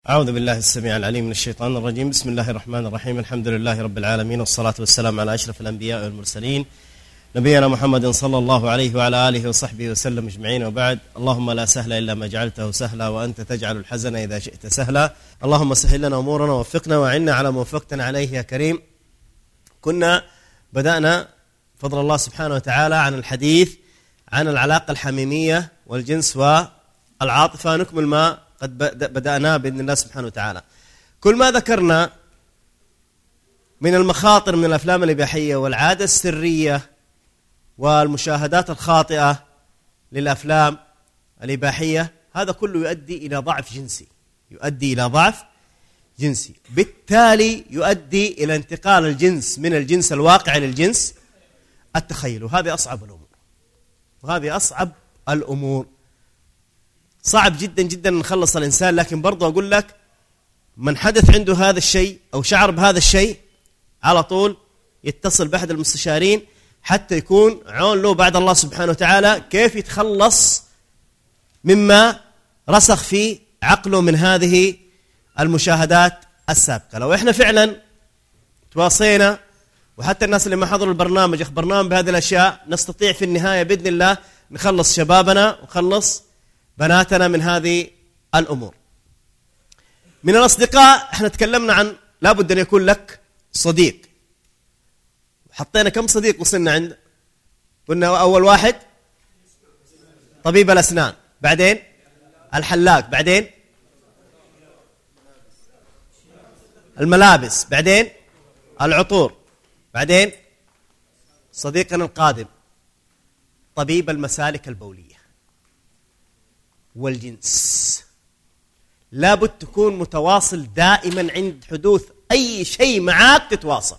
أعوذ بالله السميع العليم من الشيطان الرجيم. بسم الله الرحمن الرحيم. الحمد لله رب العالمين، والصلاة والسلام على أشرف الأنبياء والمرسلين نبينا محمد صلى الله عليه وعلى آله وصحبه وسلم أجمعين، وبعد. اللهم لا سهل إلا ما جعلته سهلا، وأنت تجعل الحزن إذا شئت سهلا. اللهم سهل لنا أمورنا ووفقنا وأعنا على ما وفقتنا عليه يا كريم. كنا بدأنا بفضل الله سبحانه وتعالى عن الحديث عن العلاقة الحميمية والجنس والعاطفة، نكمل ما قد بدأناه بإذن الله سبحانه وتعالى. كل ما ذكرنا من المخاطر من الأفلام الإباحية والعادة السرية والمشاهدات الخاطئة للأفلام الإباحية، هذا كله يؤدي إلى ضعف جنسي، بالتالي يؤدي إلى انتقال الجنس من الجنس الواقعي للجنس التخيل، وهذه أصعب الأمور. صعب جدا جدا نخلص الإنسان، لكن برضو أقول لك من حدث عنده هذا الشيء أو شعر بهذا الشيء على طول يتصل بأحد المستشارين حتى يكون عون له بعد الله سبحانه وتعالى كيف يتخلص مما رسخ في عقله من هذه المشاهدات السابقة. لو إحنا فعلا تواصينا، وحتى الناس اللي ما حضروا البرنامج أخبرناهم بهذه الأشياء، نستطيع في النهاية بإذن الله نخلص شبابنا ونخلص بناتنا من هذه الأمور. من الأصدقاء احنا تكلمنا عن لابد أن يكون لك صديق. حطينا كم صديق وصلنا عند؟ قلنا أول واحد طبيب الأسنان، بعدين الحلاق، بعدين الملابس، بعدين العطور، بعدين صديقنا القادم طبيب المسالك البولية والجنس. لابد تكون متواصل دائما عند حدوث أي شيء معاك تتواصل.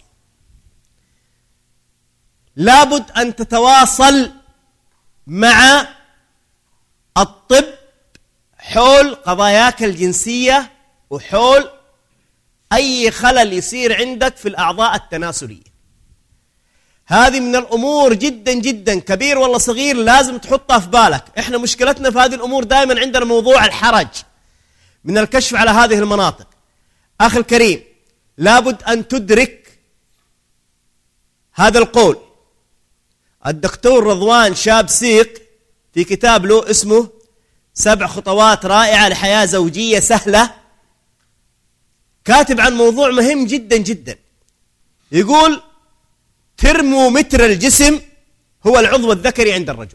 لابد أن تتواصل مع الطب حول قضاياك الجنسية وحول أي خلل يصير عندك في الأعضاء التناسلية. هذه من الأمور جدا جدا كبير والله صغير لازم تحطها في بالك. إحنا مشكلتنا في هذه الأمور دائما عندنا موضوع الحرج من الكشف على هذه المناطق. أخي الكريم، لابد أن تدرك هذا القول. الدكتور رضوان شاب سيق في كتاب له اسمه 7 خطوات رائعة لحياة زوجية سهلة، كاتب عن موضوع مهم جدا جدا. يقول ترمومتر الجسم هو العضو الذكري عند الرجل.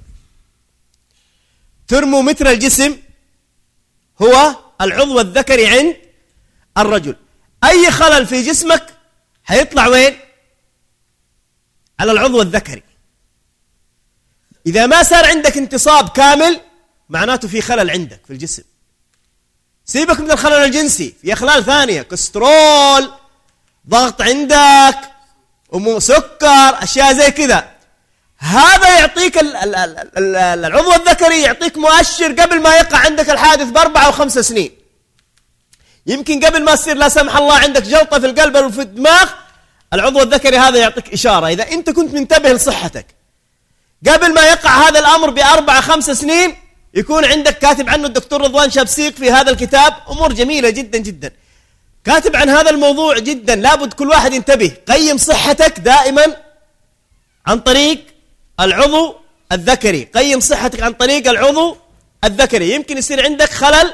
ترمومتر الجسم هو العضو الذكري عند الرجل. أي خلل في جسمك هيطلع وين؟ على العضو الذكري. إذا ما صار عندك انتصاب كامل معناته في خلل عندك في الجسم. سيبك من الخلل الجنسي، في أخلال ثانية، كوليسترول، ضغط عندك، سكر، أشياء زي كذا. هذا يعطيك العضو الذكري يعطيك مؤشر قبل ما يقع عندك الحادث ب4 أو 5 سنين. يمكن قبل ما يصير لا سمح الله عندك جلطة في القلب أو في الدماغ، العضو الذكري هذا يعطيك إشارة. إذا أنت كنت منتبه لصحتك قبل ما يقع هذا الأمر ب4 5 سنين، يكون عندك كاتب عنه الدكتور رضوان شابسيق في هذا الكتاب أمور جميلة جدا جدا، كاتب عن هذا الموضوع جدا. لابد كل واحد ينتبه. قيم صحتك دائما عن طريق العضو الذكري. قيم صحتك عن طريق العضو الذكري. يمكن يصير عندك خلل،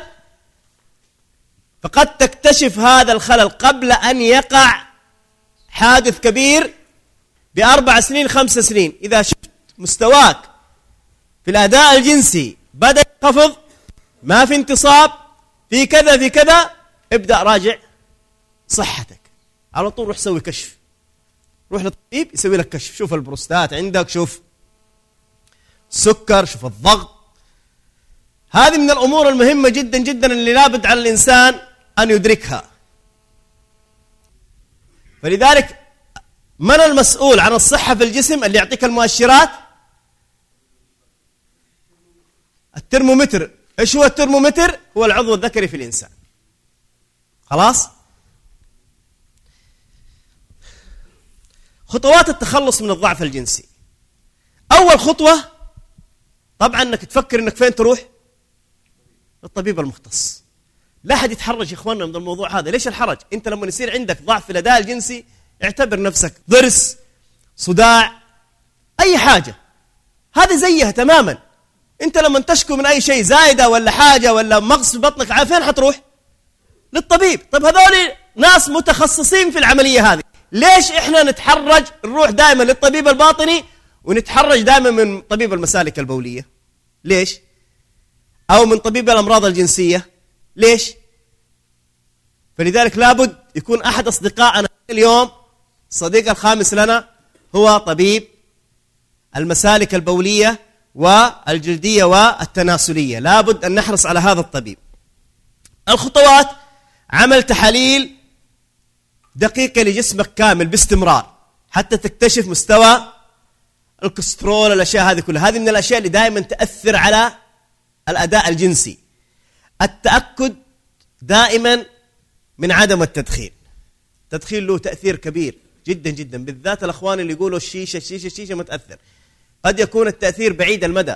فقد تكتشف هذا الخلل قبل أن يقع حادث كبير ب4 سنين 5 سنين. إذا شفت مستواك في الأداء الجنسي بدأ ينخفض، ما في انتصاب، في كذا في كذا، ابدأ راجع صحتك على طول. روح سوي كشف، روح للطبيب يسوي لك كشف، شوف البروستات عندك، شوف السكر، شوف الضغط. هذه من الأمور المهمة جدا جدا اللي لابد على الإنسان أن يدركها. فلذلك من المسؤول عن الصحة في الجسم اللي يعطيك المؤشرات؟ الترمومتر. إيش هو الترمومتر؟ هو العضو الذكري في الإنسان. خلاص؟ خطوات التخلص من الضعف الجنسي. أول خطوة طبعا أنك تفكر أنك فين تروح؟ للطبيب المختص. لا أحد يتحرج يا إخواننا من الموضوع هذا. ليش الحرج؟ أنت لما يصير عندك ضعف في الأداء الجنسي اعتبر نفسك ضرس، صداع، أي حاجة، هذه زيها تماما. أنت لما تشكو من أي شيء زايدة ولا حاجة ولا مغص في بطنك، فين حتروح؟ للطبيب. طيب هذول ناس متخصصين في العملية هذه، ليش إحنا نتحرج نروح دائما للطبيب الباطني ونتحرج دائما من طبيب المسالك البولية؟ ليش؟ أو من طبيب الأمراض الجنسية؟ ليش؟ فلذلك لابد يكون أحد أصدقائنا اليوم، الصديق الخامس لنا، هو طبيب المسالك البولية والجلدية والتناسلية. لابد أن نحرص على هذا الطبيب. الخطوات: عمل تحاليل دقيقة لجسمك كامل باستمرار حتى تكتشف مستوى الكوليسترول، الأشياء هذه كلها. هذه من الأشياء اللي دائما تأثر على الأداء الجنسي. التأكد دائما من عدم التدخين. التدخين له تأثير كبير جدا جدا، بالذات الأخوان اللي يقولوا الشيشة ما تأثر. قد يكون التأثير بعيد المدى،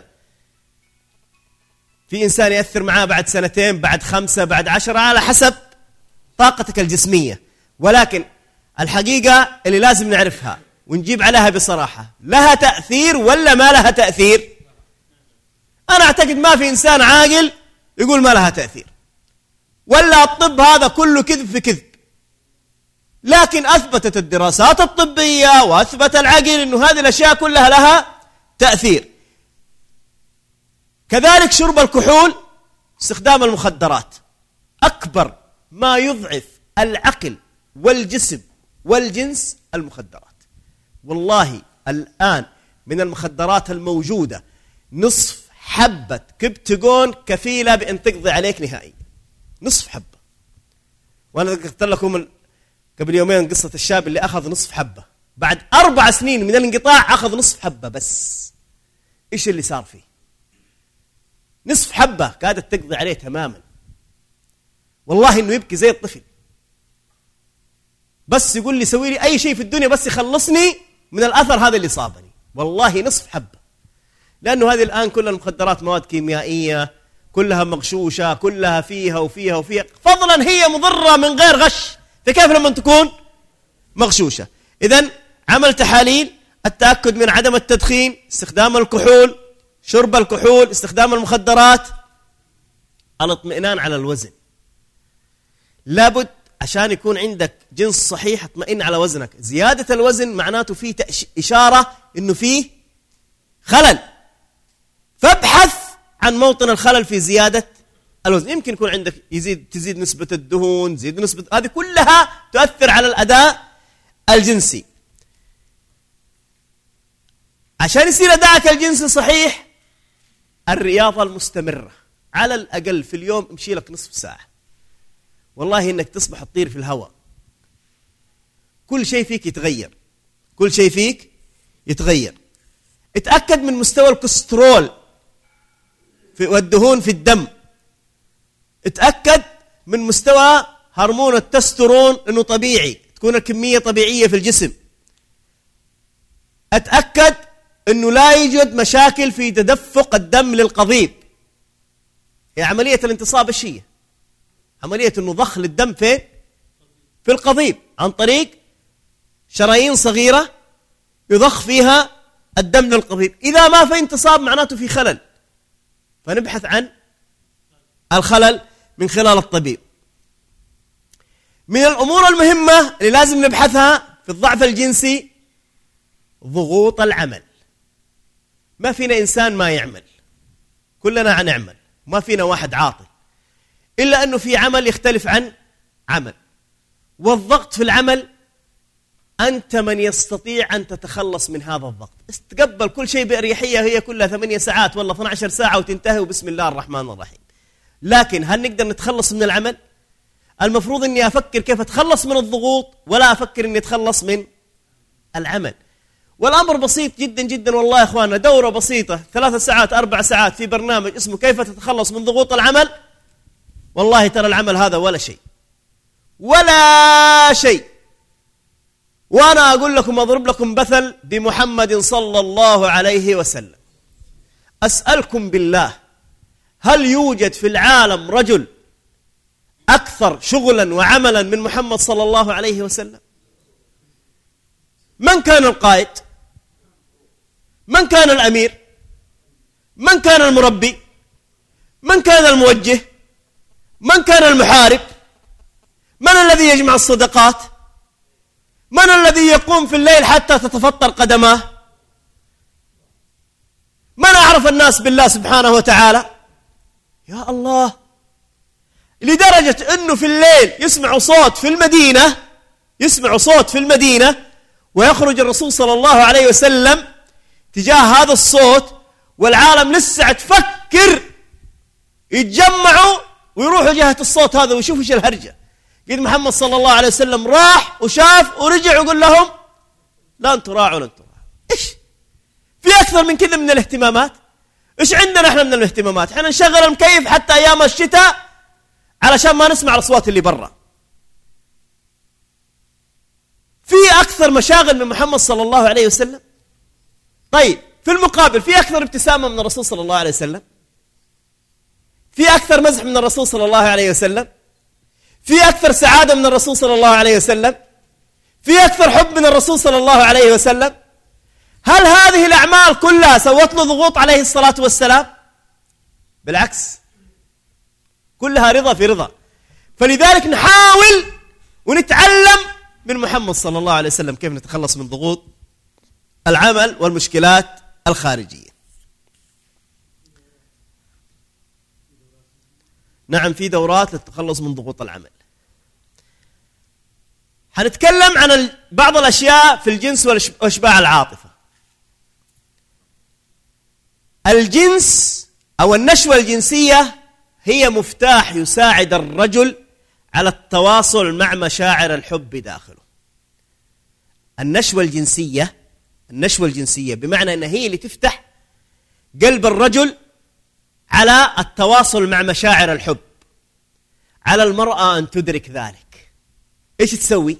في إنسان يأثر معاه بعد 2 بعد 5 بعد 10 على حسب طاقتك الجسمية. ولكن الحقيقة اللي لازم نعرفها ونجيب عليها بصراحة، لها تأثير ولا ما لها تأثير؟ أنا أعتقد ما في إنسان عاقل يقول ما لها تأثير، ولا الطب هذا كله كذب في كذب. لكن أثبتت الدراسات الطبية وأثبت العقل أنه هذه الأشياء كلها لها تأثير. كذلك شرب الكحول، استخدام المخدرات، أكبر ما يضعف العقل والجسم والجنس المخدرات. والله الآن من المخدرات الموجودة نصف حبة كبتاجون كفيلة بأن تقضي عليك نهائيا، نصف حبة. وأنا ذكرت لكم قبل يومين قصة الشاب اللي أخذ نصف حبة، بعد 4 سنين من الانقطاع أخذ نصف حبة بس. إيش اللي صار فيه؟ نصف حبة كادت تقضي عليه تماما. والله إنه يبكي زي الطفل، بس يقول لي سوي لي أي شيء في الدنيا بس يخلصني من الأثر هذا اللي صابني. والله نصف حبة، لأنه هذه الآن كل المخدرات مواد كيميائية، كلها مغشوشة، كلها فيها وفيها وفيها، فضلا هي مضرة من غير غش، فكيف لما تكون مغشوشة؟ إذن عمل تحاليل، التأكد من عدم التدخين، استخدام الكحول، شرب الكحول، استخدام المخدرات، الاطمئنان على الوزن. لابد عشان يكون عندك جنس صحيح اطمئن على وزنك. زيادة الوزن معناته فيه إشارة إنه فيه خلل، فابحث عن موطن الخلل في زيادة الوزن. يمكن يكون عندك تزيد نسبة الدهون، تزيد نسبة، هذه كلها تؤثر على الأداء الجنسي. عشان يصير أداءك الجنسي صحيح، الرياضة المستمرة، على الأقل في اليوم امشي لك نصف ساعة. والله إنك تصبح تطير في الهواء. كل شيء فيك يتغير، كل شيء فيك يتغير. اتأكد من مستوى الكوليسترول والدهون في الدم. اتأكد من مستوى هرمون التستيرون انه طبيعي، تكون الكمية طبيعية في الجسم. اتأكد انه لا يوجد مشاكل في تدفق الدم للقضيب. هي عملية الانتصاب الشيء، عملية انه ضخ الدم فين؟ في القضيب، عن طريق شرايين صغيرة يضخ فيها الدم للقضيب. إذا ما في انتصاب معناته في خلل، فنبحث عن الخلل من خلال الطبيب. من الأمور المهمة اللي لازم نبحثها في الضعف الجنسي ضغوط العمل. ما فينا إنسان ما يعمل، كلنا هنعمل، ما فينا واحد عاطل، إلا أنه في عمل يختلف عن عمل. والضغط في العمل أنت من يستطيع أن تتخلص من هذا الضغط. استقبل كل شيء بأريحية، هي كلها 8 ساعات ولا 12 ساعة وتنتهي وبسم الله الرحمن الرحيم. لكن هل نقدر نتخلص من العمل؟ المفروض أني أفكر كيف أتخلص من الضغوط، ولا أفكر أني أتخلص من العمل. والأمر بسيط جدا جدا والله يا أخوانا، دورة بسيطة 3 ساعات 4 ساعات في برنامج اسمه كيف تتخلص من ضغوط العمل. والله ترى العمل هذا ولا شيء، ولا شيء. وأنا أقول لكم، أضرب لكم مثل بمحمد صلى الله عليه وسلم. أسألكم بالله، هل يوجد في العالم رجل أكثر شغلا وعملا من محمد صلى الله عليه وسلم؟ من كان القائد؟ من كان الأمير؟ من كان المربي؟ من كان الموجه؟ من كان المحارب؟ من الذي يجمع الصدقات؟ من الذي يقوم في الليل حتى تتفطر قدماه؟ من أعرف الناس بالله سبحانه وتعالى؟ يا الله، لدرجة أنه في الليل يسمع صوت في المدينة ويخرج الرسول صلى الله عليه وسلم تجاه هذا الصوت، والعالم لسه تفكر يتجمعوا ويروحوا جهة الصوت هذا ويشوفوا ايش الهرجة. قد محمد صلى الله عليه وسلم راح وشاف ورجع ويقول لهم لا انتم راعوا، لا انتم راعوا. ايش في أكثر من كذا من الاهتمامات؟ ايش عندنا احنا من الاهتمامات؟ احنا نشغل المكيف حتى أيام الشتاء علشان ما نسمع الأصوات اللي برا. في أكثر مشاغل من محمد صلى الله عليه وسلم؟ طيب في المقابل في أكثر ابتسامة من الرسول صلى الله عليه وسلم؟ في أكثر مزح من الرسول صلى الله عليه وسلم؟ في أكثر سعادة من الرسول صلى الله عليه وسلم؟ في أكثر حب من الرسول صلى الله عليه وسلم؟ هل هذه الأعمال كلها سوت له ضغوط عليه الصلاة والسلام؟ بالعكس، كلها رضا في رضا. فلذلك نحاول ونتعلم من محمد صلى الله عليه وسلم كيف نتخلص من ضغوط العمل والمشكلات الخارجية. نعم، في دورات للتخلص من ضغوط العمل. حنتكلم عن بعض الأشياء في الجنس وإشباع العاطفة. الجنس أو النشوة الجنسية هي مفتاح يساعد الرجل على التواصل مع مشاعر الحب داخله. النشوة الجنسية بمعنى أنها هي اللي تفتح قلب الرجل على التواصل مع مشاعر الحب. على المرأة أن تدرك ذلك. إيش تسوي؟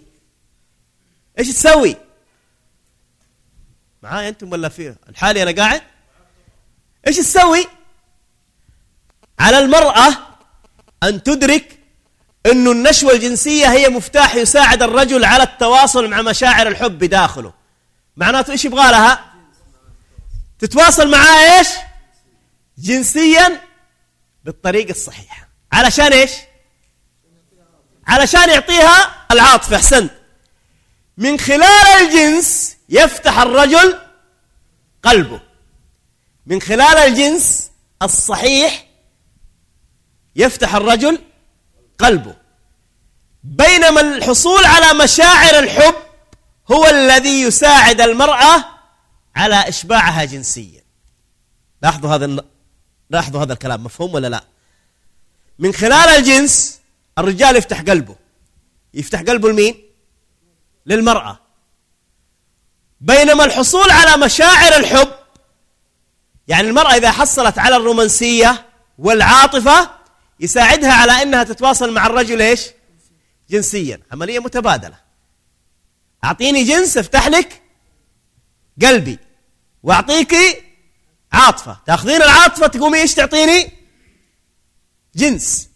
معايا أنتم ولا فيه الحالي أنا قاعد؟ إيش تسوي؟ على المرأة أن تدرك أن النشوة الجنسية هي مفتاح يساعد الرجل على التواصل مع مشاعر الحب داخله. معناته إيش يبغى لها؟ تتواصل معاه إيش؟ جنسيا بالطريقة الصحيحة. علشان إيش؟ علشان يعطيها العاطفة. أحسنت. من خلال الجنس يفتح الرجل قلبه، من خلال الجنس الصحيح يفتح الرجل قلبه. بينما الحصول على مشاعر الحب هو الذي يساعد المرأة على إشباعها جنسيا. لاحظوا هذا الكلام مفهوم ولا لا؟ من خلال الجنس الرجال يفتح قلبه لمين؟ للمرأة. بينما الحصول على مشاعر الحب، يعني المرأة إذا حصلت على الرومانسية والعاطفة يساعدها على أنها تتواصل مع الرجل إيش؟ جنسيا. عملية متبادلة. أعطيني جنس افتح لك قلبي، وأعطيكي عاطفة، تأخذين العاطفة تقومي إيش تعطيني؟ جنس.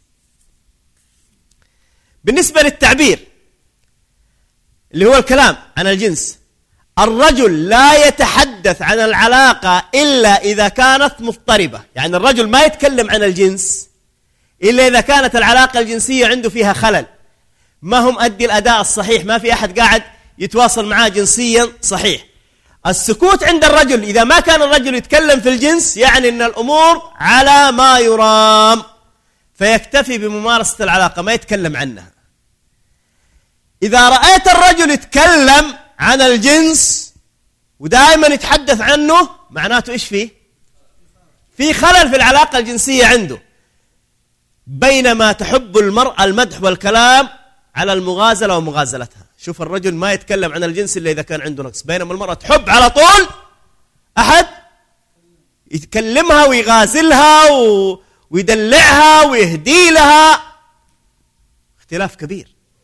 بالنسبة للتعبير اللي هو الكلام عن الجنس، الرجل لا يتحدث عن العلاقة إلا إذا كانت مضطربة. يعني الرجل ما يتكلم عن الجنس إلا إذا كانت العلاقة الجنسية عنده فيها خلل، ما هم أدي الأداء الصحيح، ما في أحد قاعد يتواصل معاه جنسيا صحيح. السكوت عند الرجل إذا ما كان الرجل يتكلم في الجنس يعني أن الأمور على ما يرام، فيكتفي بممارسة العلاقة ما يتكلم عنها. إذا رأيت الرجل يتكلم عن الجنس ودائما يتحدث عنه معناته إيش فيه؟ في خلل في العلاقة الجنسية عنده. بينما تحب المرأة المدح والكلام على المغازلة ومغازلتها. شوف الرجل ما يتكلم عن الجنس إلا إذا كان عنده نقص، بينما المرأة تحب على طول أحد يتكلمها ويغازلها ويدلعها ويهدي لها. اختلاف كبير.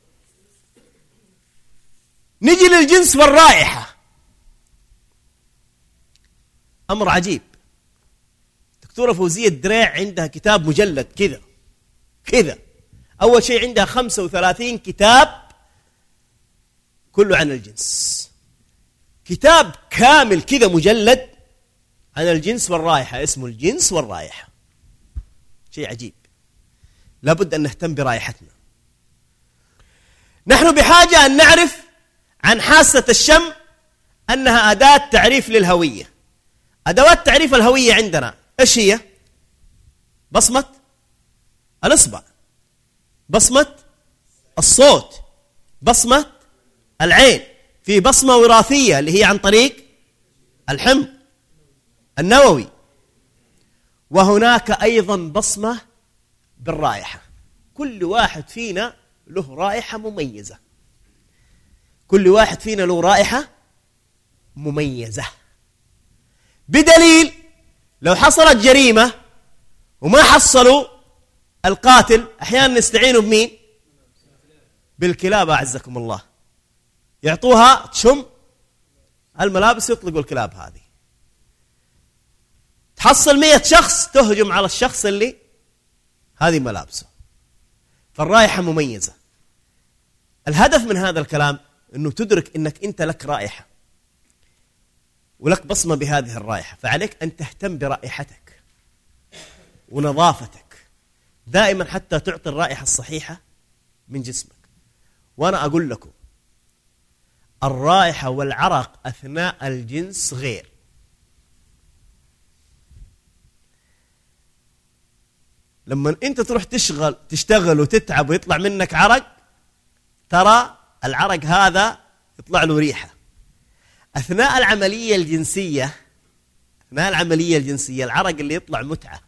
نجي للجنس والرائحة، أمر عجيب. دكتورة فوزية الدريع عندها كتاب مجلد كذا أول شيء عندها 35 كتاب كله عن الجنس، كتاب كامل كذا مجلد عن الجنس والرائحة، اسمه الجنس والرائحة. شيء عجيب، لابد أن نهتم برائحتنا. نحن بحاجة أن نعرف عن حاسة الشم أنها أداة تعريف للهوية. أدوات تعريف الهوية عندنا إيش هي؟ بصمة الإصبع، بصمة الصوت، بصمة العين، في بصمة وراثية اللي هي عن طريق الحمض النووي، وهناك أيضا بصمة بالرائحة. كل واحد فينا له رائحة مميزة، كل واحد فينا له رائحة مميزة، بدليل لو حصلت جريمة وما حصلوا القاتل أحيانا نستعينوا بمين؟ بالكلاب أعزكم الله، يعطوها تشم الملابس يطلقوا الكلاب هذه. تحصل 100 شخص تهجم على الشخص اللي هذه ملابسه. فالرائحة مميزة. الهدف من هذا الكلام أنه تدرك أنك أنت لك رائحة ولك بصمة بهذه الرائحة، فعليك أن تهتم برائحتك ونظافتك دائما حتى تعطي الرائحة الصحيحة من جسمك. وأنا أقول لكم الرائحة والعرق أثناء الجنس غير. لما أنت تروح تشتغل وتتعب ويطلع منك عرق، ترى العرق هذا يطلع له ريحة. أثناء العملية الجنسية، أثناء العملية الجنسية العرق اللي يطلع متعة،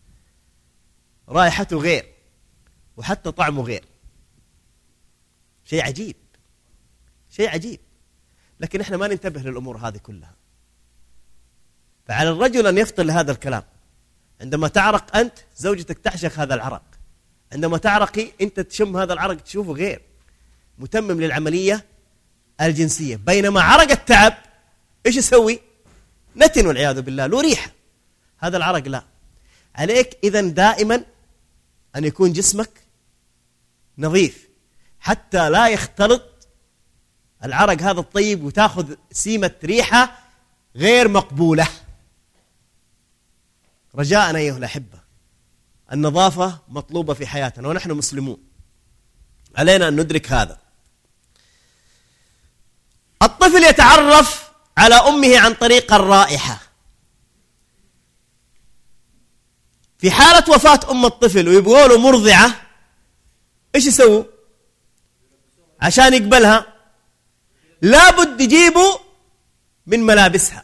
رائحته غير وحتى طعمه غير. شيء عجيب، شيء عجيب. لكن احنا ما ننتبه للأمور هذه كلها. فعلى الرجل أن يفطن لهذا الكلام. عندما تعرق أنت زوجتك تحشك هذا العرق، عندما تعرقي أنت تشم هذا العرق تشوفه غير متمم للعملية الجنسية. بينما عرق التعب إيش يسوي؟ نتن والعياذ بالله، له ريحة. هذا العرق لا. عليك إذن دائما أن يكون جسمك نظيف حتى لا يختلط العرق هذا الطيب وتأخذ سيمة ريحة غير مقبولة. رجاءنا أيها الأحبة، النظافة مطلوبة في حياتنا ونحن مسلمون، علينا أن ندرك هذا. الطفل يتعرف على أمه عن طريق الرائحة. في حالة وفاة أم الطفل ويبغوا له مرضعة، إيش يسووا؟ عشان يقبلها لابد يجيبوا من ملابسها،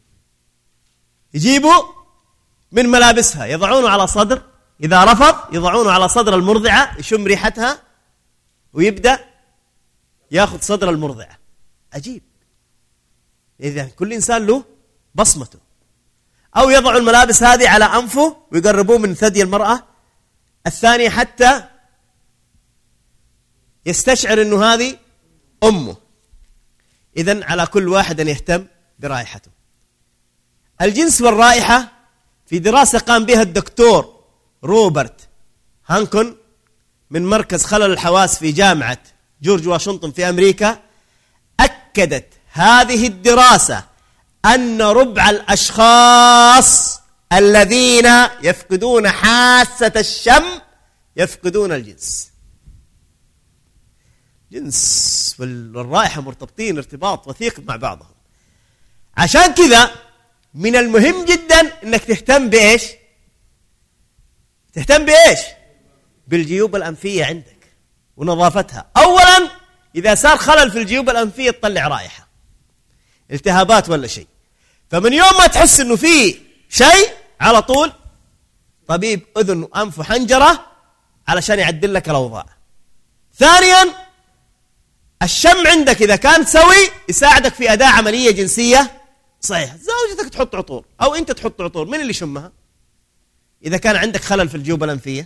يجيبوا من ملابسها، يضعونه على صدر. إذا رفض يضعونه على صدر المرضعة، يشم ريحتها ويبدأ ياخذ صدر المرضعة. عجيب. إذا كل إنسان له بصمته. أو يضع الملابس هذه على أنفه ويقربوه من ثدي المرأة الثانية حتى يستشعر أنه هذه أمه. إذن على كل واحد أن يهتم برائحته. الجنس والرائحة في دراسة قام بها الدكتور روبرت هانكون من مركز خلل الحواس في جامعة جورج واشنطن في أمريكا، أكدت هذه الدراسة أن ربع الأشخاص الذين يفقدون حاسة الشم يفقدون الجنس. جنس والرائحة مرتبطين ارتباط وثيق مع بعضهم. عشان كذا من المهم جدا أنك تهتم بإيش؟ تهتم بإيش؟ بالجيوب الأنفية عندك ونظافتها. أولا إذا صار خلل في الجيوب الأنفية تطلع رائحة، التهابات ولا شيء، فمن يوم ما تحس أنه فيه شيء على طول طبيب أذن وأنف وحنجرة علشان يعدل لك الأوضاع. ثانيا الشم عندك إذا كان سوي يساعدك في أداء عملية جنسية صحيح. زوجتك تحط عطور أو أنت تحط عطور، من اللي يشمها؟ إذا كان عندك خلل في الجيوب الأنفية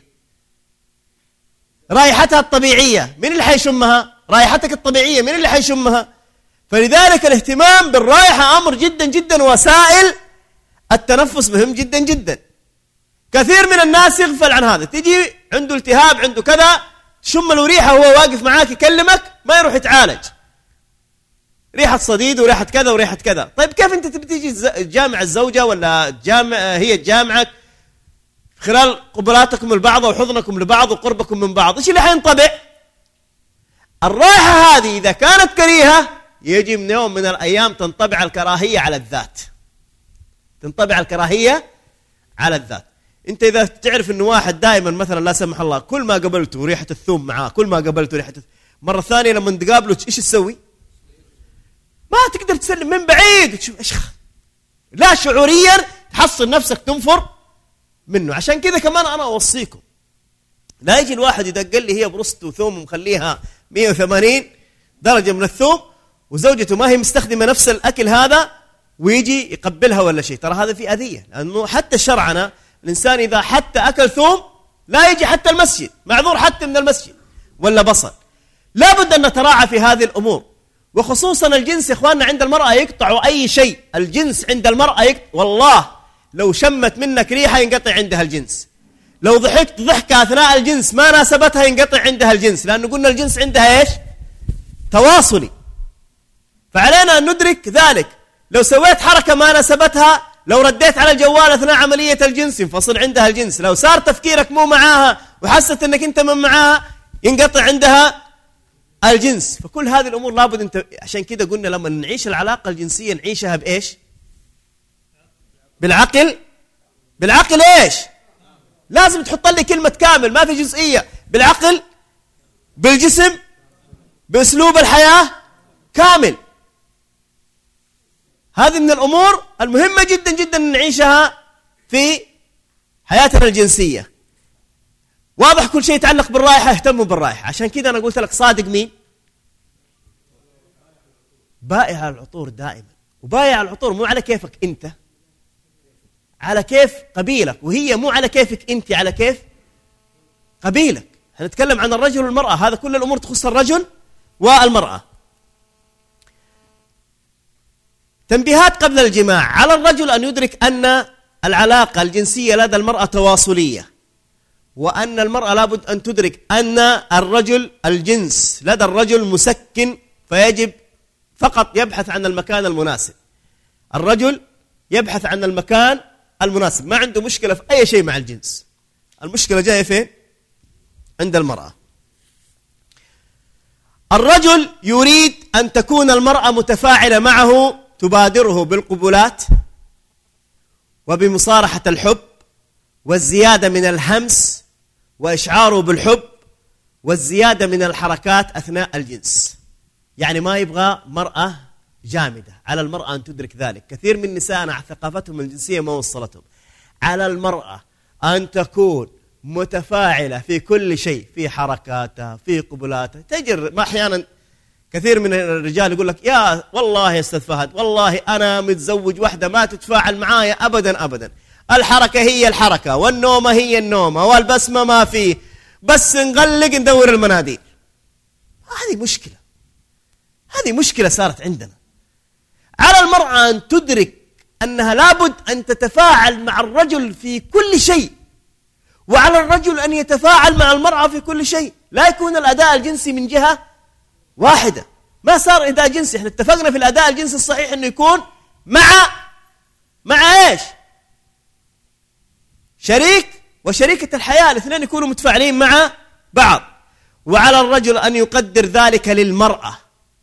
رائحتها الطبيعية من اللي حيشمها؟ رائحتك الطبيعية من اللي حيشمها؟ فلذلك الاهتمام بالرائحة أمر جدا جدا. وسائل التنفس مهم جدا جدا. كثير من الناس يغفل عن هذا، تيجي عنده التهاب عنده كذا شم له ريحة وهو واقف معاك يكلمك ما يروح يتعالج، ريحة صديد وريحة كذا وريحة كذا. طيب كيف أنت تبي تيجي تجامع الزوجة ولا هي تجامعك خلال قبلاتكم البعض وحضنكم لبعض وقربكم من بعض؟ إيش اللي حينطبع؟ الرائحة هذه إذا كانت كريهة يجي من يوم من الأيام تنطبع الكراهية على الذات، تنطبع الكراهية على الذات. أنت إذا تعرف إنه واحد دائما مثلا لا سمح الله كل ما قبلته ريحة الثوم معاه، كل ما قبلته ريحة مرة ثانية لما تقابله إيش تسوي؟ ما تقدر تسلم من بعيد وتشوف إيش لا شعوريا تحصل نفسك تنفر منه. عشان كذا كمان أنا أوصيكم لا يجي الواحد يدق لي هي برسته وثوم ومخليها 180 درجة من الثوم وزوجته ما هي مستخدمة نفس الأكل هذا ويجي يقبلها ولا شيء. ترى هذا في أذية، لأنه حتى شرعنا الإنسان إذا حتى أكل ثوم لا يجي حتى المسجد، معذور حتى من المسجد ولا بصل. لابد أن نتراعى في هذه الأمور، وخصوصا الجنس يا إخواننا عند المرأة يقطع أي شيء. الجنس عند المرأة والله لو شمت منك ريحة ينقطع عندها الجنس، لو ضحكت ضحكة أثناء الجنس ما ناسبتها ينقطع عندها الجنس، لأنه قلنا الجنس عندها إيش؟ تواصلي. فعلينا أن ندرك ذلك. لو سويت حركة ما ناسبتها، لو رديت على الجوال أثناء عملية الجنس ينفصل عندها الجنس، لو صار تفكيرك مو معاها وحست أنك أنت من معاها ينقطع عندها الجنس. فكل هذه الأمور لابد أنت، عشان كده قلنا لما نعيش العلاقة الجنسية نعيشها بإيش؟ بالعقل. بالعقل إيش؟ لازم تحط لي كلمة كامل، ما في جزئية. بالعقل، بالجسم، بأسلوب الحياة كامل. هذه من الأمور المهمة جدا جدا نعيشها في حياتنا الجنسية. واضح؟ كل شيء يتعلق بالرائحة اهتموا بالرائحة. عشان كذا أنا قلت لك صادق مين؟ بائع العطور دائما. وبائع العطور مو على كيفك أنت، على كيف قبيلك، وهي مو على كيفك أنت، على كيف قبيلك. هنتكلم عن الرجل والمرأة، هذا كل الأمور تخص الرجل والمرأة. تنبيهات قبل الجماع. على الرجل أن يدرك أن العلاقة الجنسية لدى المرأة تواصلية، وأن المرأة لابد أن تدرك أن الرجل الجنس لدى الرجل مسكن، فيجب فقط يبحث عن المكان المناسب. الرجل يبحث عن المكان المناسب، ما عنده مشكلة في أي شيء مع الجنس. المشكلة جاية فين؟ عند المرأة. الرجل يريد أن تكون المرأة متفاعلة معه، تبادره بالقبلات وبمصارحة الحب والزيادة من الهمس وإشعاره بالحب والزيادة من الحركات أثناء الجنس. يعني ما يبغى مرأة جامدة. على المرأة أن تدرك ذلك. كثير من نسائنا ثقافتهم الجنسية ما وصلتهم. على المرأة أن تكون متفاعلة في كل شيء، في حركاتها، في قبلاتها. تجر ما أحيانا كثير من الرجال يقول لك يا والله يا أستاذ فهد والله أنا متزوج واحدة ما تتفاعل معايا أبدا أبدا، الحركة هي الحركة والنومة هي النومة والبسمة ما فيه، بس نغلق ندور المناديل. هذه مشكلة، هذه مشكلة صارت عندنا. على المرأة أن تدرك أنها لابد أن تتفاعل مع الرجل في كل شيء، وعلى الرجل أن يتفاعل مع المرأة في كل شيء. لا يكون الأداء الجنسي من جهة واحدة. ما صار أداء جنسي. احنا اتفقنا في الأداء الجنسي الصحيح أنه يكون مع إيش؟ شريك وشريكة الحياة، الاثنين يكونوا متفاعلين مع بعض. وعلى الرجل أن يقدر ذلك للمرأة.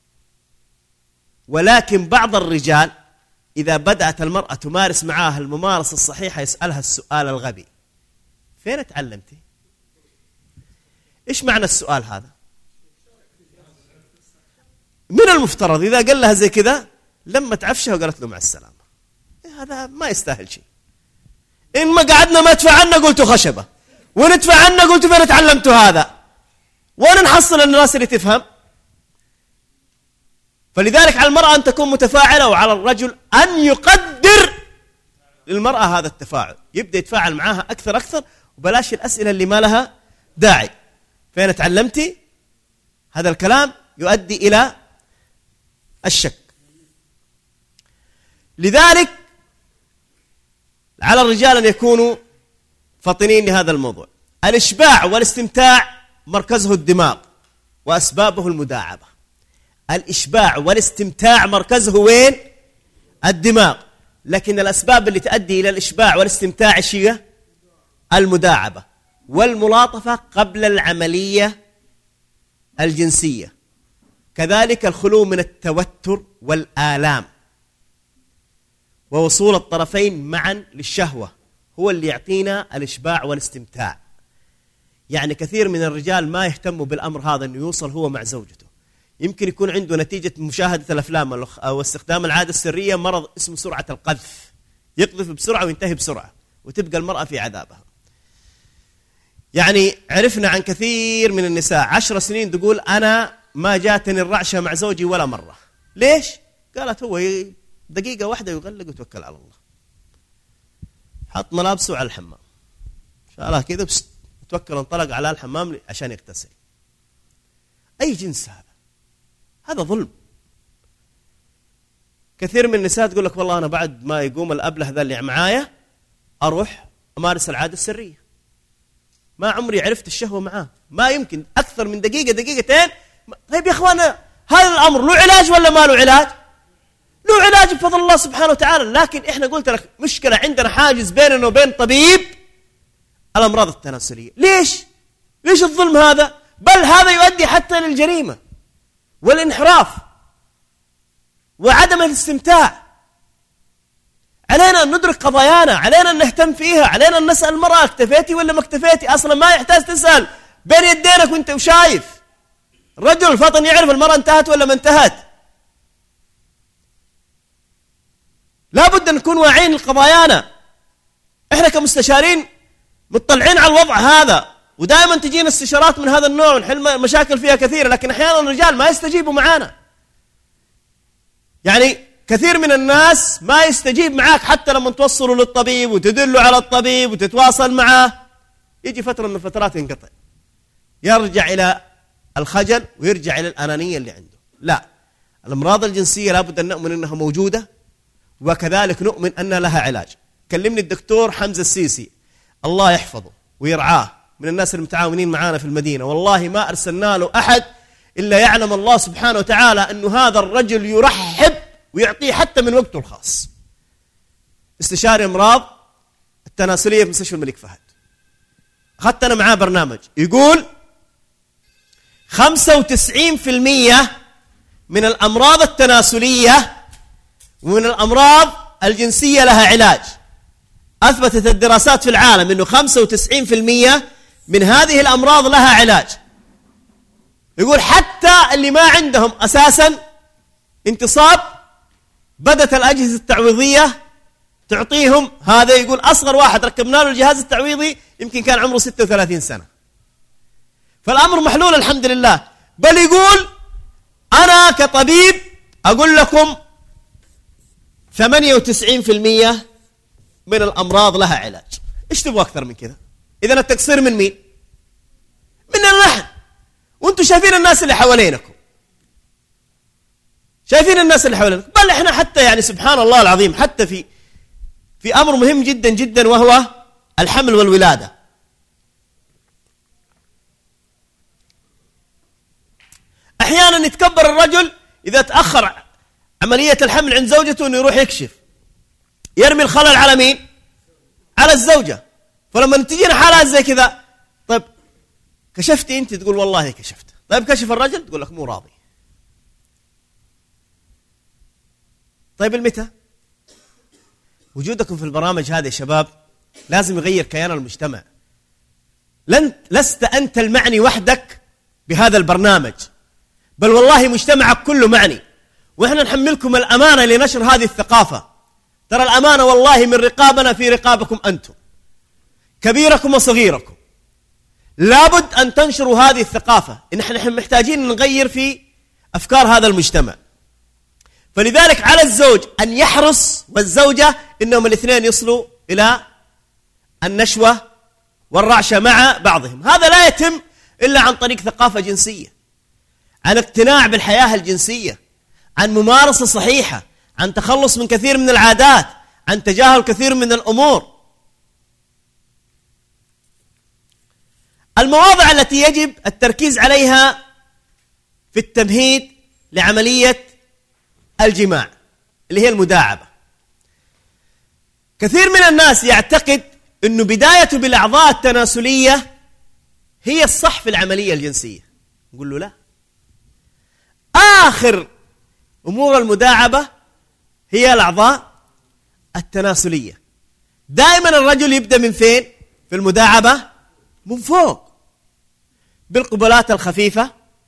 ولكن بعض الرجال إذا بدأت المرأة تمارس معها الممارسة الصحيحة يسألها السؤال الغبي: فين تعلمتي؟ إيش معنى السؤال هذا؟ من المفترض إذا قال لها زي كذا لما تعفشها وقالت له مع السلامة. هذا ما يستاهل شيء. إن ما قعدنا ما تفعلنا قلت خشبة، ونتفعلنا قلت فين تعلمتوا هذا، وين نحصل الناس اللي تفهم. فلذلك على المرأة أن تكون متفاعلة، وعلى الرجل أن يقدر للمرأة هذا التفاعل، يبدأ يتفاعل معها أكثر وبلاش الأسئلة اللي ما لها داعي. فين تعلمتي؟ هذا الكلام يؤدي إلى الشك. لذلك على الرجال أن يكونوا فطنين لهذا الموضوع. الإشباع والاستمتاع مركزه الدماغ وأسبابه المداعبة. الإشباع والاستمتاع مركزه وين؟ الدماغ. لكن الأسباب اللي تؤدي إلى الإشباع والاستمتاع هي المداعبة والملاطفة قبل العملية الجنسية، كذلك الخلو من التوتر والآلام، ووصول الطرفين معا للشهوة هو اللي يعطينا الإشباع والاستمتاع. يعني كثير من الرجال ما يهتموا بالأمر هذا، أنه يوصل هو مع زوجته. يمكن يكون عنده نتيجة مشاهدة الأفلام أو استخدام العادة السرية مرض اسمه سرعة القذف، يقذف بسرعة وينتهي بسرعة، وتبقى المرأة في عذابها. يعني عرفنا عن كثير من النساء 10 سنين تقول أنا ما جاتني الرعشة مع زوجي ولا مرة. ليش؟ قالت هو دقيقة واحدة يغلق وتوكل على الله، حط ملابسه على الحمام، شالها كذا توكل انطلق على الحمام عشان يغتسل. أي جنس هذا؟ هذا ظلم. كثير من النساء تقول لك والله أنا بعد ما يقوم الأبله ذا اللي معايا أروح أمارس العادة السرية، ما عمري عرفت الشهوة معاه، ما يمكن أكثر من دقيقة دقيقتين. طيب يا أخوانا، هذا الأمر له علاج ولا ما له علاج؟ له علاج بفضل الله سبحانه وتعالى. لكن إحنا قلت لك مشكلة عندنا حاجز بيننا وبين طبيب الأمراض التناسلية. ليش الظلم هذا؟ بل هذا يؤدي حتى للجريمة والانحراف وعدم الاستمتاع. علينا أن ندرك قضايانا، علينا أن نهتم فيها، علينا أن نسأل المرأة اكتفيتي ولا ما اكتفيتي. أصلا ما يحتاج تسأل، بين يدينك وانت وشايف. الرجل الفطن يعرف المرأة انتهت ولا ما انتهت. لابد أن نكون واعين لقضايانا. احنا كمستشارين مطلعين على الوضع هذا، ودائما تجينا استشارات من هذا النوع ونحل مشاكل فيها كثيرة، لكن أحيانا الرجال ما يستجيبوا معانا. يعني كثير من الناس ما يستجيب معاك حتى لما توصلوا للطبيب وتدلوا على الطبيب وتتواصل معه، يجي فترة من الفترات ينقطع، يرجع إلى الخجل ويرجع إلى الأنانية اللي عنده. لا، الأمراض الجنسية لابد أن نؤمن أنها موجودة، وكذلك نؤمن أن لها علاج. كلمني الدكتور حمزة السيسي الله يحفظه ويرعاه، من الناس المتعاونين معانا في المدينة، والله ما أرسلنا له أحد إلا يعلم الله سبحانه وتعالى أنه هذا الرجل يرحب ويعطيه حتى من وقته الخاص. استشاري أمراض التناسلية في مستشفى الملك فهد، أخذت أنا معاه برنامج يقول 95% من الأمراض التناسلية ومن الأمراض الجنسية لها علاج. أثبتت الدراسات في العالم أنه 95% من هذه الأمراض لها علاج. يقول حتى اللي ما عندهم أساسا انتصاب بدت الأجهزة التعويضية تعطيهم هذا. يقول أصغر واحد ركبنا له الجهاز التعويضي يمكن كان عمره 36 سنة، فالأمر محلول الحمد لله. بل يقول أنا كطبيب أقول لكم 98% من الأمراض لها علاج. إيش تبغى أكثر من كذا؟ إذن التقصير من مين؟ مننا نحن. وأنتم شايفين الناس اللي حوالينكم، شايفين الناس اللي حوالينكم. بل إحنا حتى يعني سبحان الله العظيم حتى في أمر مهم جدا جدا، وهو الحمل والولادة. أحيانا يتكبر الرجل إذا تأخر عملية الحمل عند زوجته أنه يروح يكشف، يرمي الخلل على مين؟ على الزوجة. فلما تجينا حالات زي كذا، طيب كشفتي أنت؟ تقول والله كشفت. طيب كشف الرجل؟ تقول لك مو راضي. طيب المتى؟ وجودكم في البرامج هذه يا شباب لازم يغير كيان المجتمع. لست أنت المعني وحدك بهذا البرنامج، بل والله مجتمعك كله معني. وإحنا نحملكم الأمانة لنشر هذه الثقافة. ترى الأمانة والله من رقابنا في رقابكم أنتم، كبيركم وصغيركم. لابد أن تنشروا هذه الثقافة. إن احنا محتاجين نغير في أفكار هذا المجتمع. فلذلك على الزوج أن يحرص والزوجة إنهم الاثنين يصلوا إلى النشوة والرعشة مع بعضهم. هذا لا يتم إلا عن طريق ثقافة جنسية، عن اقتناع بالحياة الجنسية، عن ممارسة صحيحة، عن تخلص من كثير من العادات، عن تجاهل كثير من الأمور. المواضع التي يجب التركيز عليها في التمهيد لعملية الجماع اللي هي المداعبة. كثير من الناس يعتقد أنه بدايته بالأعضاء التناسلية هي الصح في العملية الجنسية. نقول له لا، آخر أمور المداعبة هي الأعضاء التناسلية. دائما الرجل يبدأ من فين في المداعبة؟ من فوق، بالقبلات الخفيفة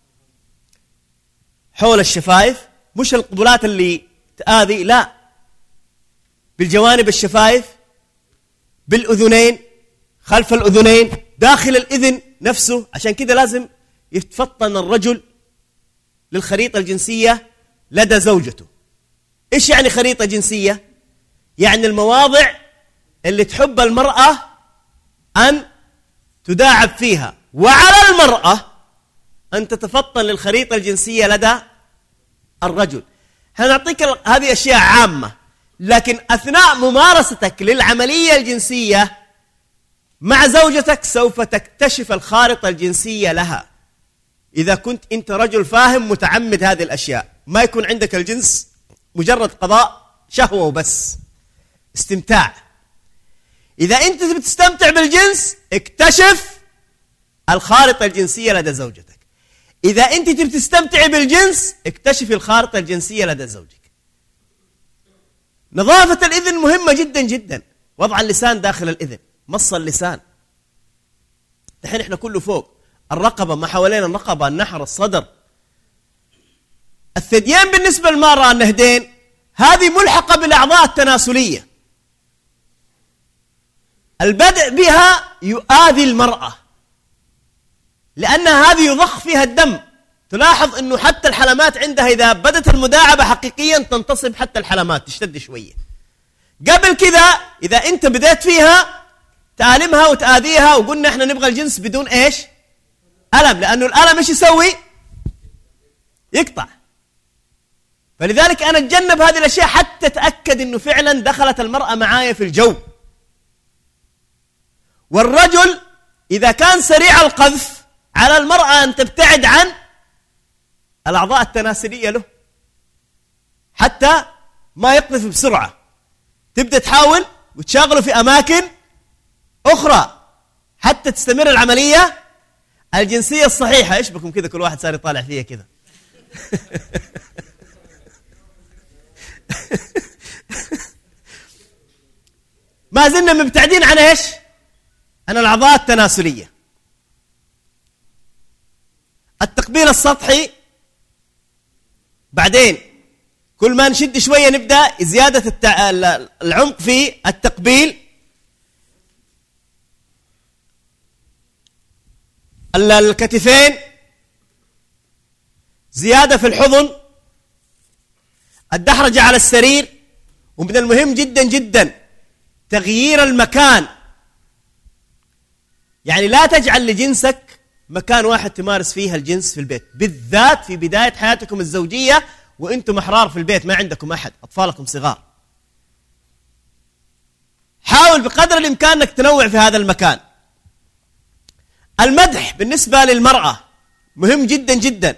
حول الشفايف، مش القبلات اللي تآذي، لا، بالجوانب الشفايف، بالأذنين، خلف الأذنين، داخل الإذن نفسه. عشان كده لازم يتفطن الرجل للخريطة الجنسية لدى زوجته. إيش يعني خريطة جنسية؟ يعني المواضع اللي تحب المرأة أن تداعب فيها، وعلى المرأة أن تتفطن للخريطة الجنسية لدى الرجل. هنعطيك هذه أشياء عامة، لكن أثناء ممارستك للعملية الجنسية مع زوجتك سوف تكتشف الخارطة الجنسية لها. إذا كنت أنت رجل فاهم متعمد هذه الأشياء، ما يكون عندك الجنس مجرد قضاء شهوة وبس، استمتاع. إذا أنت بتستمتع بالجنس اكتشف الخارطة الجنسية لدى زوجتك. إذا أنت بتستمتع بالجنس اكتشف الخارطة الجنسية لدى زوجك. نظافة الإذن مهمة جدا جدا. وضع اللسان داخل الإذن، مص اللسان. الحين احنا كله فوق، الرقبة، ما حوالين الرقبة، النحر، الصدر، الثديين. بالنسبة للمرأة النهدين هذه ملحقة بالأعضاء التناسلية. البدء بها يؤذي المرأة لأن هذه يضخ فيها الدم. تلاحظ أنه حتى الحلمات عندها إذا بدت المداعبة حقيقيا تنتصب، حتى الحلمات تشتد شوية. قبل كذا إذا أنت بدأت فيها تألمها وتآذيها، وقلنا إحنا نبغى الجنس بدون إيش؟ ألم، لأنه الألم إيش يسوي؟ يقطع. فلذلك أنا أتجنب هذه الأشياء حتى أتأكد أنه فعلا دخلت المرأة معايا في الجو. والرجل إذا كان سريع القذف على المرأة أن تبتعد عن الأعضاء التناسلية له حتى ما يقذف بسرعة. تبدأ تحاول وتشاغله في أماكن أخرى حتى تستمر العملية الجنسية الصحيحة. إيش بكم كذا كل واحد صار يطالع فيها كذا؟ ما زلنا مبتعدين عن إيش؟ عن الأعضاء التناسلية. التقبيل السطحي، بعدين كل ما نشد شوية نبدأ زيادة العمق في التقبيل. الكتفين، زيادة في الحضن، الدحرجة على السرير. ومن المهم جدا جدا تغيير المكان. يعني لا تجعل لجنسك مكان واحد تمارس فيها الجنس في البيت، بالذات في بداية حياتكم الزوجية وانتم أحرار في البيت، ما عندكم أحد، أطفالكم صغار. حاول بقدر الإمكان أنك تنوع في هذا المكان. المدح بالنسبة للمرأة مهم جدا جدا.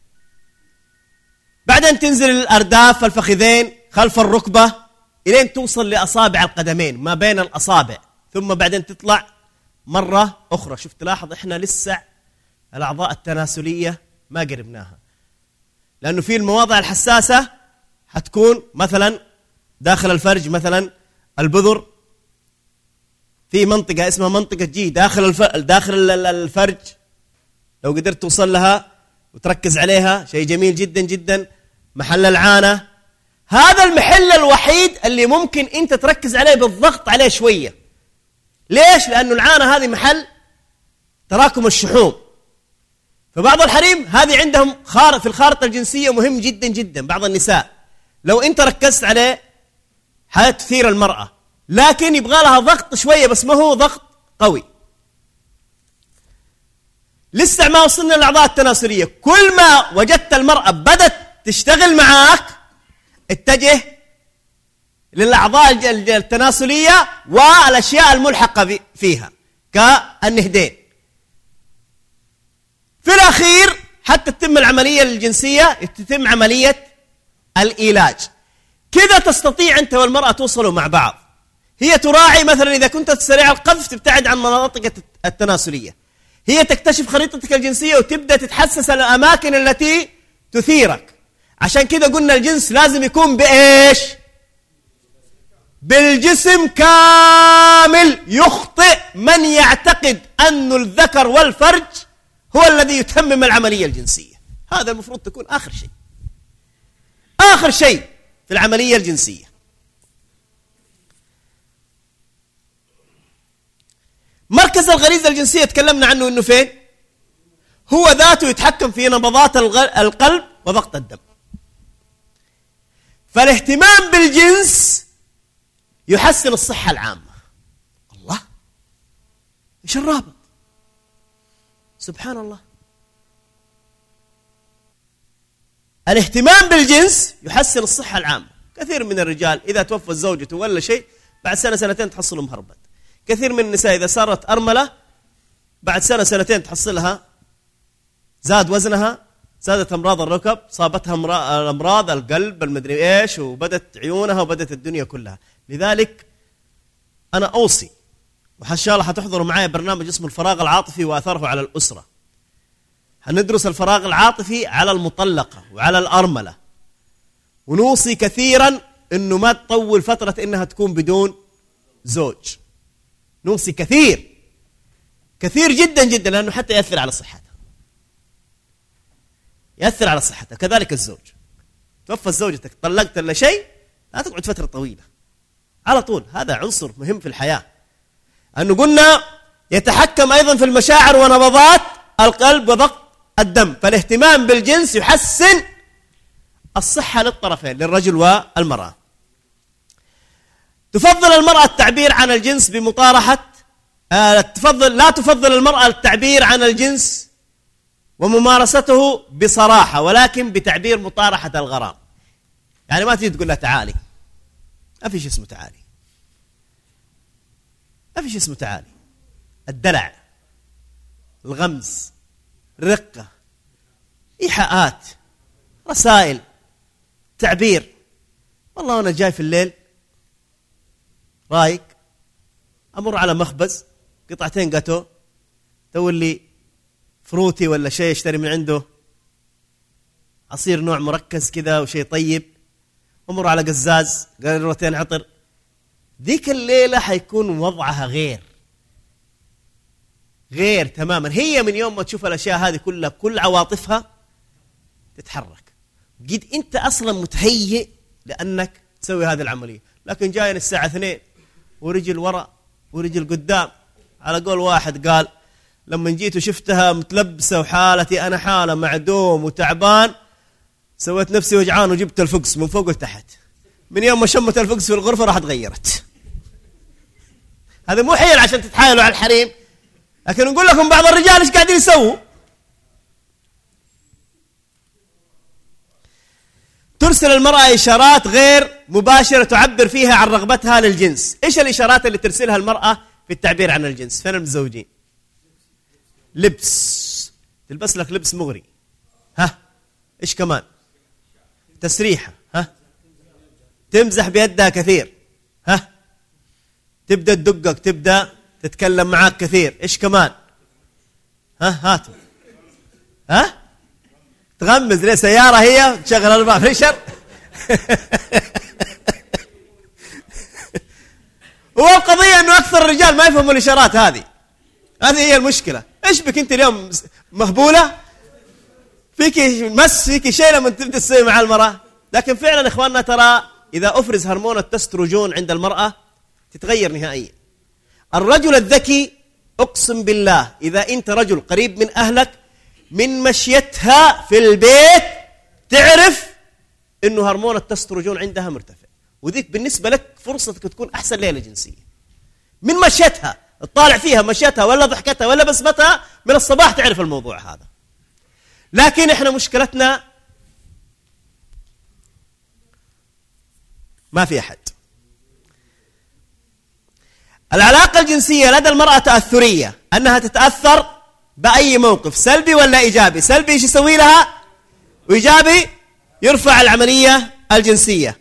بعدين تنزل الأرداف، الفخذين، خلف الركبة، إلين توصل لأصابع القدمين، ما بين الأصابع، ثم بعدين تطلع مرة أخرى. شوف تلاحظ إحنا لسه الأعضاء التناسلية ما قربناها، لأنه في المواضع الحساسة حتكون مثلا داخل الفرج، مثلا البذر، في منطقة اسمها منطقة جي داخل الفرج. لو قدرت توصل لها وتركز عليها شيء جميل جدا جدا. محل العانة، هذا المحل الوحيد اللي ممكن أنت تركز عليه بالضغط عليه شوية. ليش؟ لأنه العانة هذه محل تراكم الشحوم. فبعض الحريم هذه عندهم في الخارطة الجنسية مهم جدا جدا. بعض النساء لو أنت ركزت عليه حتثير المرأة، لكن يبغى لها ضغط شوية بس ما هو ضغط قوي. لسه ما وصلنا للأعضاء التناسلية. كل ما وجدت المرأة بدت تشتغل معاك اتجه للأعضاء التناسلية والأشياء الملحقة فيها كالنهدين. في الأخير حتى تتم العملية الجنسية تتم عملية الإيلاج. كذا تستطيع أنت والمرأة توصلوا مع بعض. هي تراعي مثلا إذا كنت سريع القذف تبتعد عن مناطق التناسلية، هي تكتشف خريطتك الجنسية وتبدأ تتحسس الأماكن التي تثيرك. عشان كذا قلنا الجنس لازم يكون بإيش؟ بالجسم كامل. يخطئ من يعتقد أن الذكر والفرج هو الذي يتمم العملية الجنسية. هذا المفروض تكون آخر شيء، آخر شيء في العملية الجنسية. مركز الغريزة الجنسية تكلمنا عنه أنه فين؟ هو ذاته يتحكم في نبضات القلب وضغط الدم. فالاهتمام بالجنس يحسن الصحة العامة. الله، إيش الرابط؟ سبحان الله. الاهتمام بالجنس يحسن الصحة العامة. كثير من الرجال إذا توفى زوجته ولا شيء بعد سنة سنتين تحصله مهربد. كثير من النساء إذا صارت أرملة بعد سنة سنتين تحصلها زاد وزنها، زادت أمراض الركب، صابتها أمراض القلب المدري إيش، وبدت عيونها وبدت الدنيا كلها. لذلك أنا أوصي، وإن شاء الله حتحضروا معي برنامج اسمه الفراغ العاطفي وآثاره على الأسرة. هندرس الفراغ العاطفي على المطلقة وعلى الأرملة، ونوصي كثيرا أنه ما تطول فترة إنها تكون بدون زوج. نوصي كثير جدا جدا، لأنه حتى يأثر على صحتها، يأثر على صحتها. كذلك الزوج، توفى زوجتك طلقت ولا شيء لا تقعد فترة طويلة على طول. هذا عنصر مهم في الحياة، أنه قلنا يتحكم أيضا في المشاعر ونبضات القلب وضغط الدم. فالاهتمام بالجنس يحسن الصحة للطرفين، للرجل والمرأة. تفضل المرأة التعبير عن الجنس بمطارحة لا تفضل المرأة التعبير عن الجنس وممارسته بصراحة، ولكن بتعبير مطارحة الغرام. يعني ما تجي تقول لها تعالي، ما في شيء اسمه تعالي، ما في شيء اسمه تعالي. الدلع، الغمز، الرقة، إيحاءات، رسائل، تعبير. والله أنا جاي في الليل رايق، أمر على مخبز قطعتين جاتو، تقول لي فروتي ولا شيء اشتري من عنده، عصير نوع مركز كذا وشيء طيب، أمر على قزاز قارورتين عطر. ذيك الليلة حيكون وضعها غير تماما. هي من يوم ما تشوف الأشياء هذه كلها كل عواطفها تتحرك. قد أنت أصلا متهيئ لأنك تسوي هذه العملية، لكن جاين الساعة 2 ورجل وراء ورجل قدام. على قول واحد قال لما جيت وشفتها متلبسة وحالتي أنا حالة معدوم وتعبان، سويت نفسي وجعان وجبت الفقس من فوق لتحت. من يوم ما شمت الفقس في الغرفة راح تغيرت. هذا مو حيل عشان تتحايلوا على الحريم، لكن نقول لكم بعض الرجال ايش قاعدين يسووا. ترسل المرأة إشارات غير مباشرة تعبر فيها عن رغبتها للجنس. إيش الإشارات اللي ترسلها المرأة في التعبير عن الجنس؟ فين المتزوجين؟ لبس، تلبس لك لبس مغري. ها إيش كمان؟ تسريحة. ها تمزح بيدها كثير. ها تبدأ تدقك، تبدأ تتكلم معاك كثير. إيش كمان؟ ها هاتوا. ها تغمز ليه سيارة هي تشغل الباب فيشر. هو القضية أنه أكثر الرجال ما يفهموا الإشارات هذه هي المشكلة. إيش بك أنت اليوم مهبولة؟ فيك مس، فيك شيء لما تبدأ تسوي مع المرأة. لكن فعلا إخواننا ترى إذا أفرز هرمون التستروجون عند المرأة تتغير نهائيا. الرجل الذكي أقسم بالله إذا أنت رجل قريب من أهلك من مشيتها في البيت تعرف إنه هرمون التستروجون عندها مرتفع، وذيك بالنسبة لك فرصتك تكون أحسن ليلة جنسية. من مشيتها تطالع فيها، مشيتها ولا ضحكتها ولا بسمتها من الصباح تعرف الموضوع هذا. لكن إحنا مشكلتنا ما في أحد. العلاقة الجنسية لدى المرأة تأثرية، أنها تتأثر بأي موقف، سلبي ولا إيجابي. سلبي إيش يسوي لها؟ وإيجابي يرفع العملية الجنسية.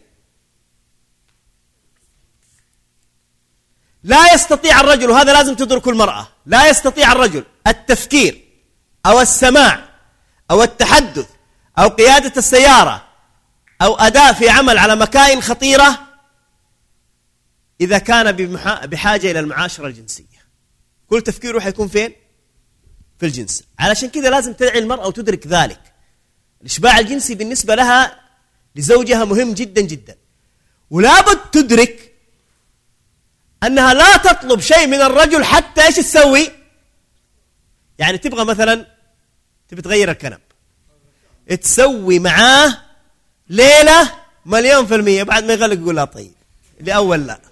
لا يستطيع الرجل، وهذا لازم تدركه المرأة، لا يستطيع الرجل التفكير أو السماع أو التحدث أو قيادة السيارة أو أداء في عمل على مكائن خطيرة إذا كان بحاجة إلى المعاشرة الجنسية. كل تفكيره حيكون فين؟ في الجنس. علشان كذا لازم تدعي المرأة وتدرك ذلك. الإشباع الجنسي بالنسبة لها لزوجها مهم جدا جدا، ولابد تدرك أنها لا تطلب شيء من الرجل حتى إيش تسوي. يعني تبغى مثلا تبي تغير الكنب، تسوي معاه ليلة 1,000,000%، بعد ما يغلق يقول لا طيب لأول لا.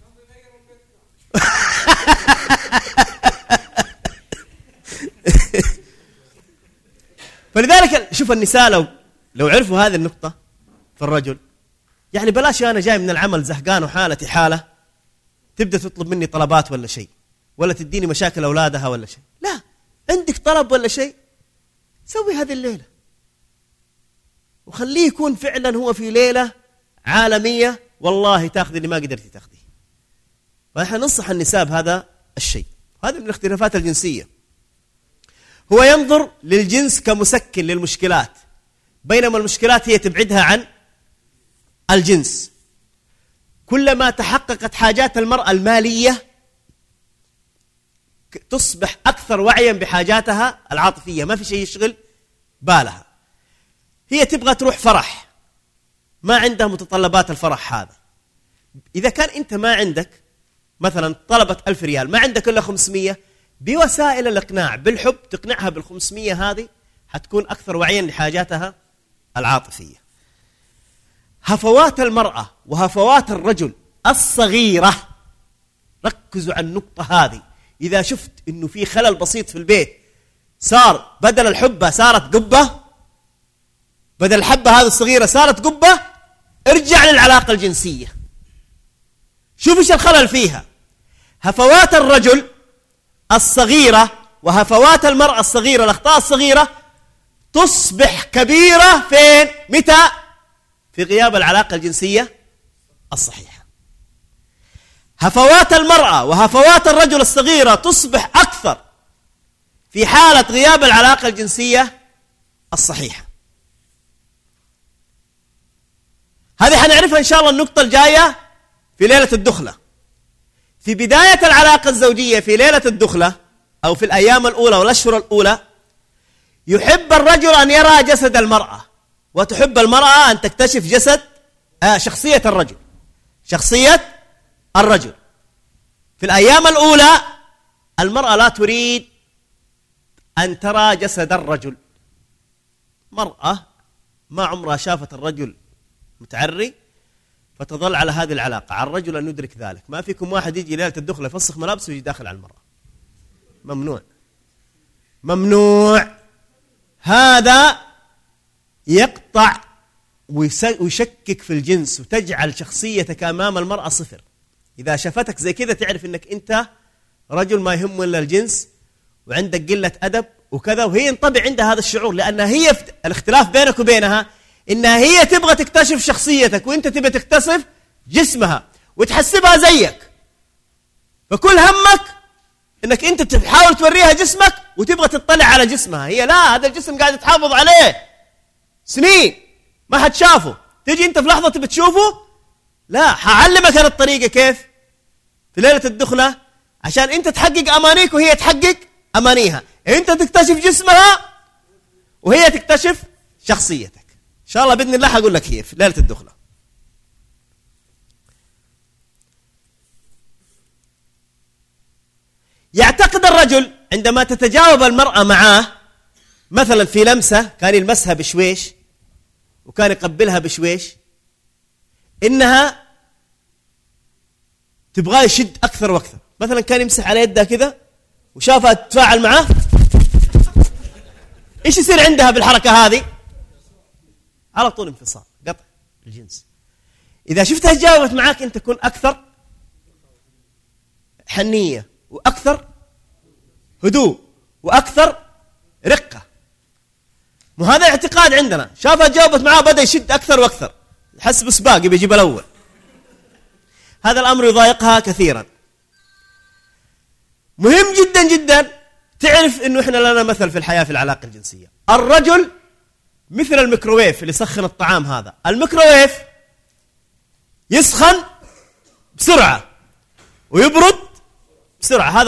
فلذلك شوف النساء لو عرفوا هذه النقطة في الرجل، يعني بلاش أنا جاي من العمل زهقان وحالتي حالة تبدأ تطلب مني طلبات ولا شيء، ولا تديني مشاكل أولادها ولا شيء. لا، عندك طلب ولا شيء سوي هذه الليلة، وخليه يكون فعلا هو في ليلة عالمية، والله تاخذي اللي ما قدرتي تاخذيه. ونحن ننصح النساء بهذا الشيء. هذا من الاختلافات الجنسية. هو ينظر للجنس كمسكن للمشكلات، بينما المشكلات هي تبعدها عن الجنس. كلما تحققت حاجات المرأة المالية تصبح أكثر وعيا بحاجاتها العاطفية، ما في شيء يشغل بالها. هي تبغى تروح فرح، ما عندها متطلبات الفرح هذا. إذا كان أنت ما عندك مثلا طلبت 1000 ريال، ما عندك إلا 500، بوسائل الإقناع بالحب تقنعها بال500 هذه، حتكون أكثر وعيا لحاجاتها العاطفية. هفوات المرأة وهفوات الرجل الصغيرة، ركزوا على النقطة هذه. إذا شفت إنه في خلل بسيط في البيت، صار بدل الحبة صارت قبة، بدل الحبة هذه الصغيرة صارت قبة، ارجع للعلاقة الجنسية، شوف إيش الخلل فيها. هفوات الرجل الصغيرة وهفوات المرأة الصغيرة، الأخطاء الصغيرة تصبح كبيرة فين؟ متى؟ في غياب العلاقة الجنسية الصحيحة. هفوات المرأة وهفوات الرجل الصغيرة تصبح أكثر في حالة غياب العلاقة الجنسية الصحيحة. هذه حنعرفها إن شاء الله النقطة الجاية في ليلة الدخلة. في بداية العلاقة الزوجية في ليلة الدخلة أو في الأيام الأولى والأشهر الأولى، يحب الرجل أن يرى جسد المرأة، وتحب المرأة أن تكتشف شخصية الرجل. شخصية الرجل في الأيام الأولى المرأة لا تريد أن ترى جسد الرجل. مرأة ما عمرها شافت الرجل متعري، فتظل على هذه العلاقة. على الرجل أن يدرك ذلك. ما فيكم واحد يجي ليلة الدخلة يفسخ ملابسه ويجي داخل على المرأة. ممنوع، ممنوع. هذا يقطع ويشكك في الجنس، وتجعل شخصيتك أمام المرأة صفر. إذا شافتك زي كذا تعرف أنك أنت رجل ما يهم إلا الجنس، وعندك قلة أدب وكذا. وهي ينطبع عندها هذا الشعور، لأنها هي الاختلاف بينك وبينها إنها هي تبغى تكتشف شخصيتك، وإنت تبغى تكتشف جسمها وتحسبها زيك. فكل همك إنك أنت تحاول توريها جسمك وتبغى تطلع على جسمها. هي لا، هذا الجسم قاعد تحافظ عليه سنين ما حد شافه، تيجي أنت في لحظة تبغى تشوفه. لا، حعلمك أنا الطريقة كيف في ليلة الدخلة عشان أنت تحقق أمانيك وهي تحقق أمانيها. أنت تكتشف جسمها وهي تكتشف شخصيتك. إن شاء الله بإذن الله حقول لك هي في ليلة الدخلة. يعتقد الرجل عندما تتجاوب المرأة معاه مثلا في لمسة، كان يلمسها بشويش وكان يقبلها بشويش، إنها تبغاه يشد أكثر وأكثر. مثلا كان يمسح على يدها كذا وشافها تتفاعل معه، إيش يصير عندها بالحركة هذه؟ على طول انفصال، قطع الجنس. إذا شفتها تجاوبت معاك أنت تكون أكثر حنية وأكثر هدوء وأكثر رقة. وهذا اعتقاد عندنا. شافها جاوبت معاه بدأ يشد أكثر وأكثر، حسب سباق بيجيب الأول. هذا الأمر يضايقها كثيرا. مهم جدا جدا تعرف إنه إحنا لنا مثل في الحياة في العلاقة الجنسية. الرجل مثل الميكروويف اللي يسخن الطعام. هذا الميكروويف يسخن بسرعة ويبرد بسرعة. هذا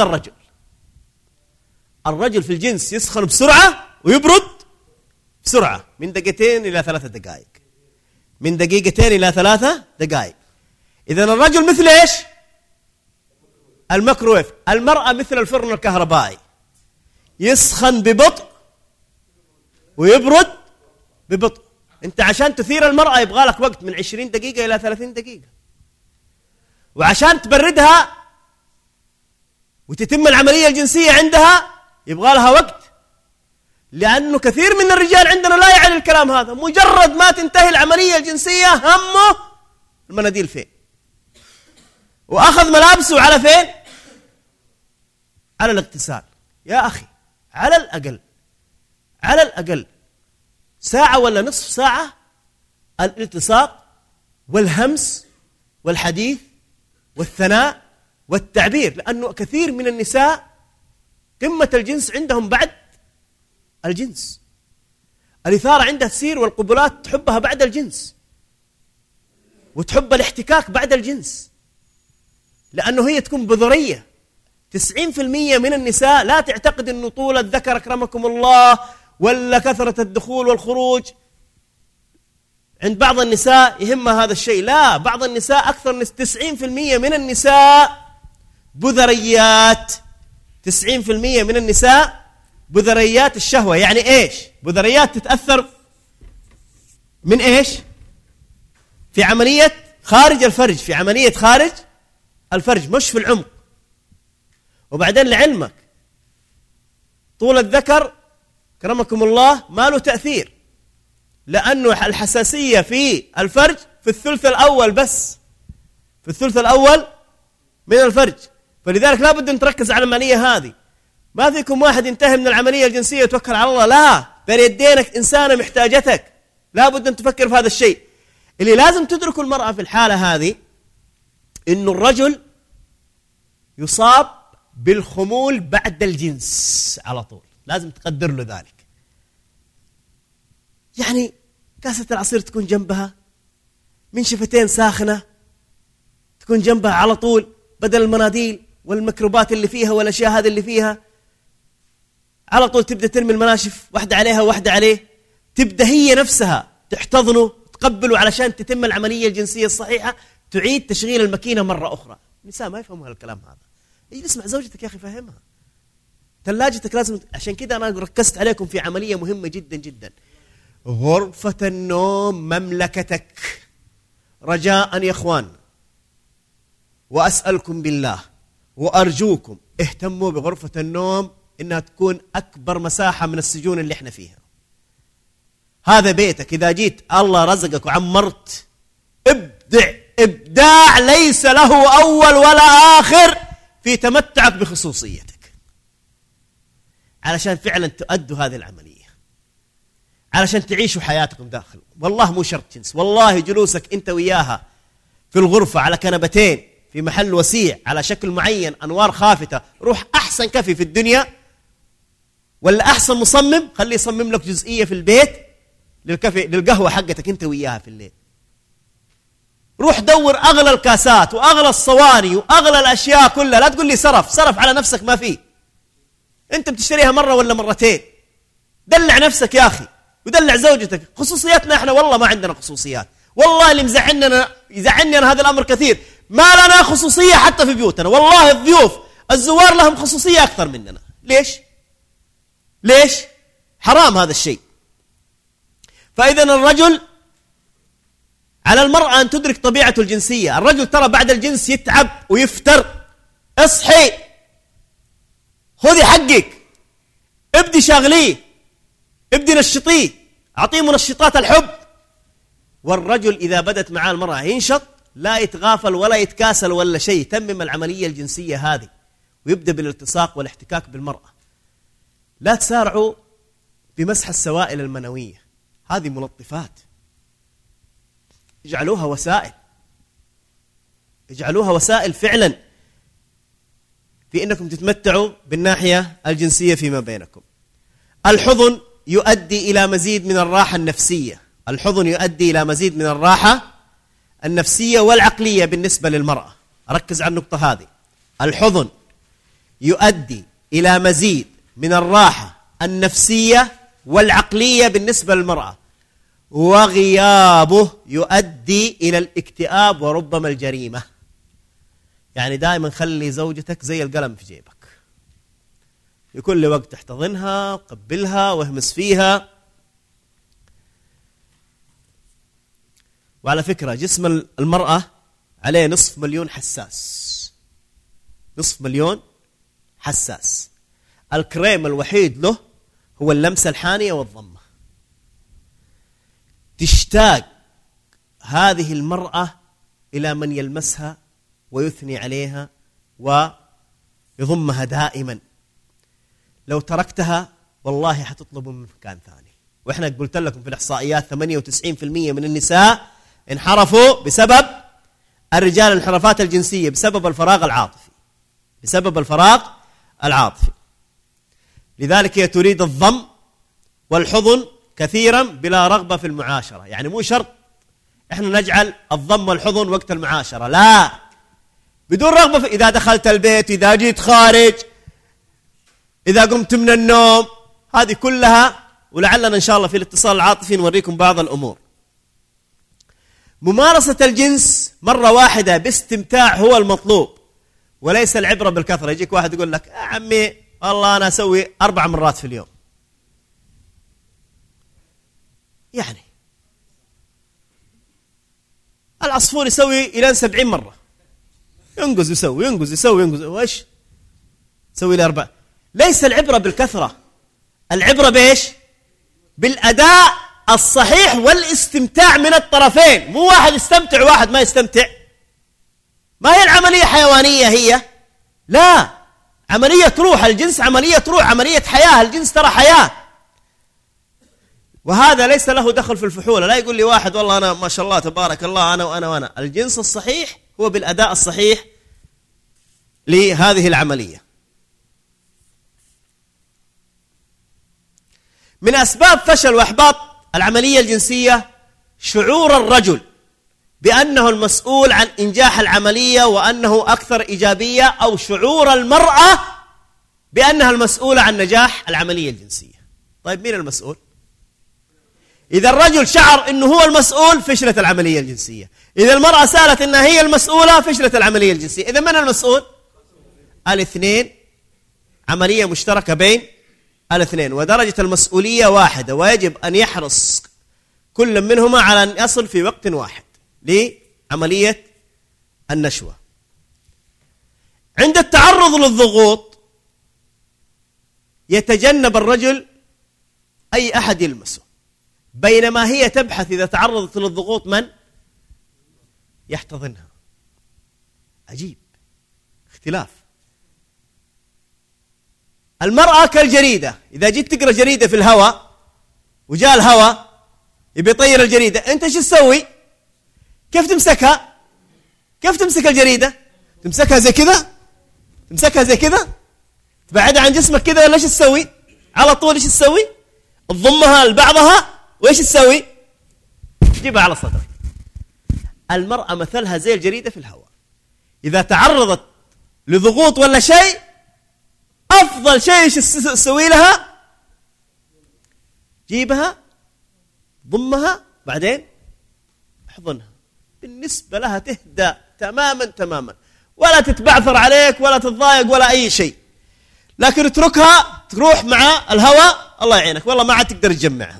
الرجل في الجنس يسخن بسرعة ويبرد بسرعة، من دقيقتين إلى 3 دقائق، من دقيقتين إلى 3 دقائق. إذن الرجل مثل إيش؟ الميكروويف. المرأة مثل الفرن الكهربائي، يسخن ببطء ويبرد ببطء. أنت عشان تثير المرأة يبغى لك وقت من 20 دقيقة إلى 30 دقيقة، وعشان تبردها وتتم العملية الجنسية عندها يبغى لها وقت، لأنه كثير من الرجال عندنا لا يعي الكلام هذا. مجرد ما تنتهي العملية الجنسية همه المناديل فين، وأخذ ملابسه على فين؟ على الاغتسال. يا أخي على الأقل ساعة ولا نصف ساعة الالتصاق والهمس والحديث والثناء والتعبير، لأنه كثير من النساء قمة الجنس عندهم بعد الجنس. الإثارة عندها تسير والقبلات تحبها بعد الجنس، وتحب الاحتكاك بعد الجنس، لأنه هي تكون بذرية. 90% من النساء لا تعتقد أنه طول الذكر أكرمكم الله ولا كثرة الدخول والخروج. عند بعض النساء يهمها هذا الشيء. لا، بعض النساء أكثر 90% من النساء بذريات. 90% من النساء بذريات الشهوة. يعني إيش؟ بذريات تتأثر من إيش؟ في عملية خارج الفرج، في عملية خارج الفرج، مش في العمق. وبعدين لعلمك طول الذكر كرمكم الله ما له تأثير، لأنه الحساسية في الفرج في الثلث الأول بس، في الثلث الأول من الفرج. فلذلك لا بد أن تركز على العملية هذه. ما فيكم واحد ينتهي من العملية الجنسية وتوكل على الله، لا، بين يدينك إنسانة محتاجتك. لا بد أن تفكر في هذا الشيء. اللي لازم تدركه المرأة في الحالة هذه إنه الرجل يصاب بالخمول بعد الجنس على طول، لازم تقدر له ذلك. يعني كاسة العصير تكون جنبها، من شفتين ساخنة تكون جنبها على طول، بدل المناديل والميكروبات اللي فيها والأشياء هذه اللي فيها، على طول تبدأ ترمي المناشف واحدة عليها واحدة عليه، تبدأ هي نفسها تحتضنه تقبله علشان تتم العملية الجنسية الصحيحة، تعيد تشغيل الماكينة مرة أخرى. النساء ما يفهموا هالكلام هذا. اجلس مع زوجتك يا أخي فهمها. ثلاجتك لازم، عشان كده أنا ركزت عليكم في عملية مهمة جدا جدا. غرفة النوم مملكتك. رجاء يا إخوان، وأسألكم بالله وأرجوكم اهتموا بغرفة النوم، إنها تكون أكبر مساحة من السجون اللي احنا فيها. هذا بيتك، إذا جيت الله رزقك وعمرت، ابدع إبداع ليس له أول ولا آخر في تمتعك بخصوصيتك، علشان فعلا تؤدوا هذه العملية، علشان تعيشوا حياتكم داخل. والله مو شرط جنس، والله جلوسك أنت وياها في الغرفة على كنبتين في محل وسيع على شكل معين، أنوار خافتة، روح أحسن كفي في الدنيا ولا أحسن مصمم خليه يصمم لك جزئية في البيت للكفي للقهوة حقتك أنت وياها في الليل. روح دور أغلى الكاسات وأغلى الصواني وأغلى الأشياء كلها. لا تقول لي صرف على نفسك، ما فيه. أنت بتشتريها مرة ولا مرتين. دلع نفسك يا أخي ودلع زوجتك. خصوصياتنا إحنا والله ما عندنا خصوصيات. والله اللي يزعلني أنا هذا الأمر كثير. ما لنا خصوصية حتى في بيوتنا. والله الضيوف الزوار لهم خصوصية أكثر مننا. ليش؟ حرام هذا الشيء. فإذا الرجل على المرأة أن تدرك طبيعته الجنسية. الرجل ترى بعد الجنس يتعب ويفتر. اصحي، خذي حقك، ابدي شاغليه، ابدي نشطيه، أعطيه منشطات الحب. والرجل إذا بدت معاه المرأة ينشط، لا يتغافل ولا يتكاسل ولا شيء، تمم العملية الجنسية هذه ويبدأ بالالتصاق والاحتكاك بالمرأة. لا تسارعوا بمسح السوائل المنوية، هذه ملطفات، اجعلوها وسائل، اجعلوها وسائل فعلا في أنكم تتمتعوا بالناحية الجنسية فيما بينكم. الحضن يؤدي إلى مزيد من الراحة النفسية، الحضن يؤدي إلى مزيد من الراحة النفسية والعقلية بالنسبة للمرأة. أركز على النقطة هذه، الحضن يؤدي إلى مزيد من الراحة النفسية والعقلية بالنسبة للمرأة، وغيابه يؤدي إلى الاكتئاب وربما الجريمة. يعني دائما خلي زوجتك زي القلم في جيبك، في كل وقت احتضنها وقبلها واهمس فيها. وعلى فكرة جسم المرأة عليه 500,000 حساس، 500,000 حساس. الكريم الوحيد له هو اللمسة الحانية والضمة. تشتاق هذه المرأة إلى من يلمسها ويثني عليها ويضمها دائما. لو تركتها والله حتطلب من مكان ثاني. وإحنا قلت لكم في الإحصائيات 98% من النساء انحرفوا بسبب الرجال، الانحرافات الجنسية بسبب الفراغ العاطفي، بسبب الفراغ العاطفي. لذلك هي تريد الضم والحضن كثيرا بلا رغبة في المعاشرة. يعني مو شرط احنا نجعل الضم والحضن وقت المعاشرة، لا، بدون رغبة في إذا دخلت البيت، إذا جيت خارج، إذا قمت من النوم، هذه كلها. ولعلنا إن شاء الله في الاتصال العاطفي نوريكم بعض الأمور. ممارسة الجنس مرة واحدة باستمتاع هو المطلوب، وليس العبرة بالكثرة. يجيك واحد يقول لك يا عمي والله أنا أسوي 4 مرات في اليوم، يعني العصفور يسوي إلى 70 مرة، ينقز يسوي، ينقز يسوي، ينقز، وإيش يسوي ل4. ليس العبرة بالكثرة، العبرة بإيش؟ بالأداء الصحيح والاستمتاع من الطرفين. مو واحد يستمتع وواحد ما يستمتع. ما هي العملية حيوانية هي، لا، عملية روح. الجنس عملية روح، عملية حياة. الجنس ترى حياة، وهذا ليس له دخل في الفحولة. لا يقول لي واحد والله أنا ما شاء الله تبارك الله أنا وأنا وأنا. الجنس الصحيح هو بالأداء الصحيح لهذه العملية. من أسباب فشل وإحباط العملية الجنسية شعور الرجل بأنه المسؤول عن إنجاح العملية وأنه أكثر إيجابية، أو شعور المرأة بأنها المسؤولة عن نجاح العملية الجنسية. طيب مين المسؤول؟ إذا الرجل شعر أنه هو المسؤول فشلت العملية الجنسية. إذا المرأة سالت أنها هي المسؤولة فشلت العملية الجنسية. إذا من المسؤول؟ الاثنين. عملية مشتركة بين الاثنين، ودرجة المسؤولية واحدة، ويجب أن يحرص كل منهما على أن يصل في وقت واحد لعملية النشوة. عند التعرض للضغوط يتجنب الرجل أي أحد يلمسه، بينما هي تبحث إذا تعرضت للضغوط من يحتضنها. عجيب، اختلاف. المرأة كالجريدة، إذا جيت تقرأ جريدة في الهواء وجاء الهواء يبي يطير الجريدة، أنت ايش تسوي؟ كيف تمسكها؟ كيف تمسك الجريدة؟ تمسكها زي كذا؟ تمسكها زي كذا؟ تبعدها عن جسمك كذا، ولا ايش تسوي؟ على طول ايش تسوي؟ تضمها لبعضها، وايش تسوي؟ تجيبها على صدرك. المرأة مثلها زي الجريدة في الهواء، إذا تعرضت لضغوط ولا شيء أفضل شيء ايش تسوي لها؟ جيبها، ضمها، بعدين احضنها. بالنسبة لها تهدى تماما تماما، ولا تتبعثر عليك ولا تتضايق ولا أي شيء. لكن اتركها تروح مع الهواء، الله يعينك، والله ما عاد تقدر تجمعها.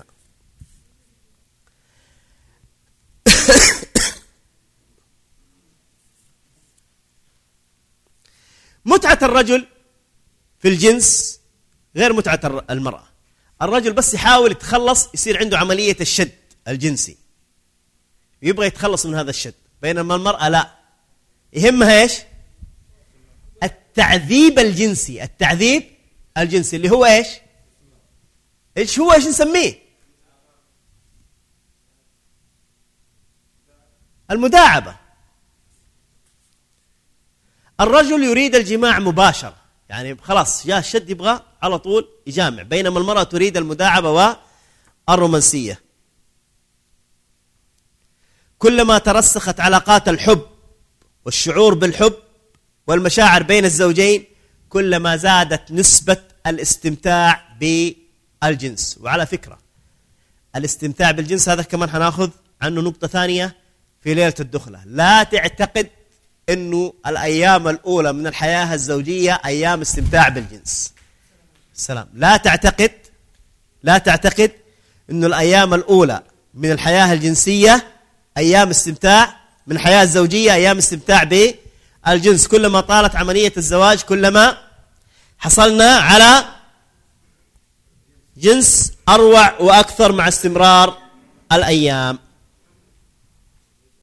متعة الرجل في الجنس غير متعة المرأة. الرجل بس يحاول يتخلص، يصير عنده عملية الشد الجنسي، يبغى يتخلص من هذا الشد، بينما المرأة لا، يهمها ايش؟ التعذيب الجنسي. التعذيب الجنسي اللي هو ايش؟ ايش هو؟ ايش نسميه؟ المداعبة. الرجل يريد الجماع مباشرة، يعني خلاص يا الشد يبغى على طول يجامع، بينما المرأة تريد المداعبة والرومانسية. كلما ترسخت علاقات الحب والشعور بالحب والمشاعر بين الزوجين كلما زادت نسبة الاستمتاع بالجنس. وعلى فكرة الاستمتاع بالجنس هذا كمان هناخذ عنه نقطة ثانية في ليلة الدخلة. لا تعتقد انه الايام الاولى من الحياة الزوجية ايام استمتاع بالجنس. السلام. لا تعتقد انه الايام الاولى من الحياة الجنسية ايام استمتاع من الحياة الزوجية ايام استمتاع بالجنس. كلما طالت عملية الزواج كلما حصلنا على جنس اروع واكثر مع استمرار الايام.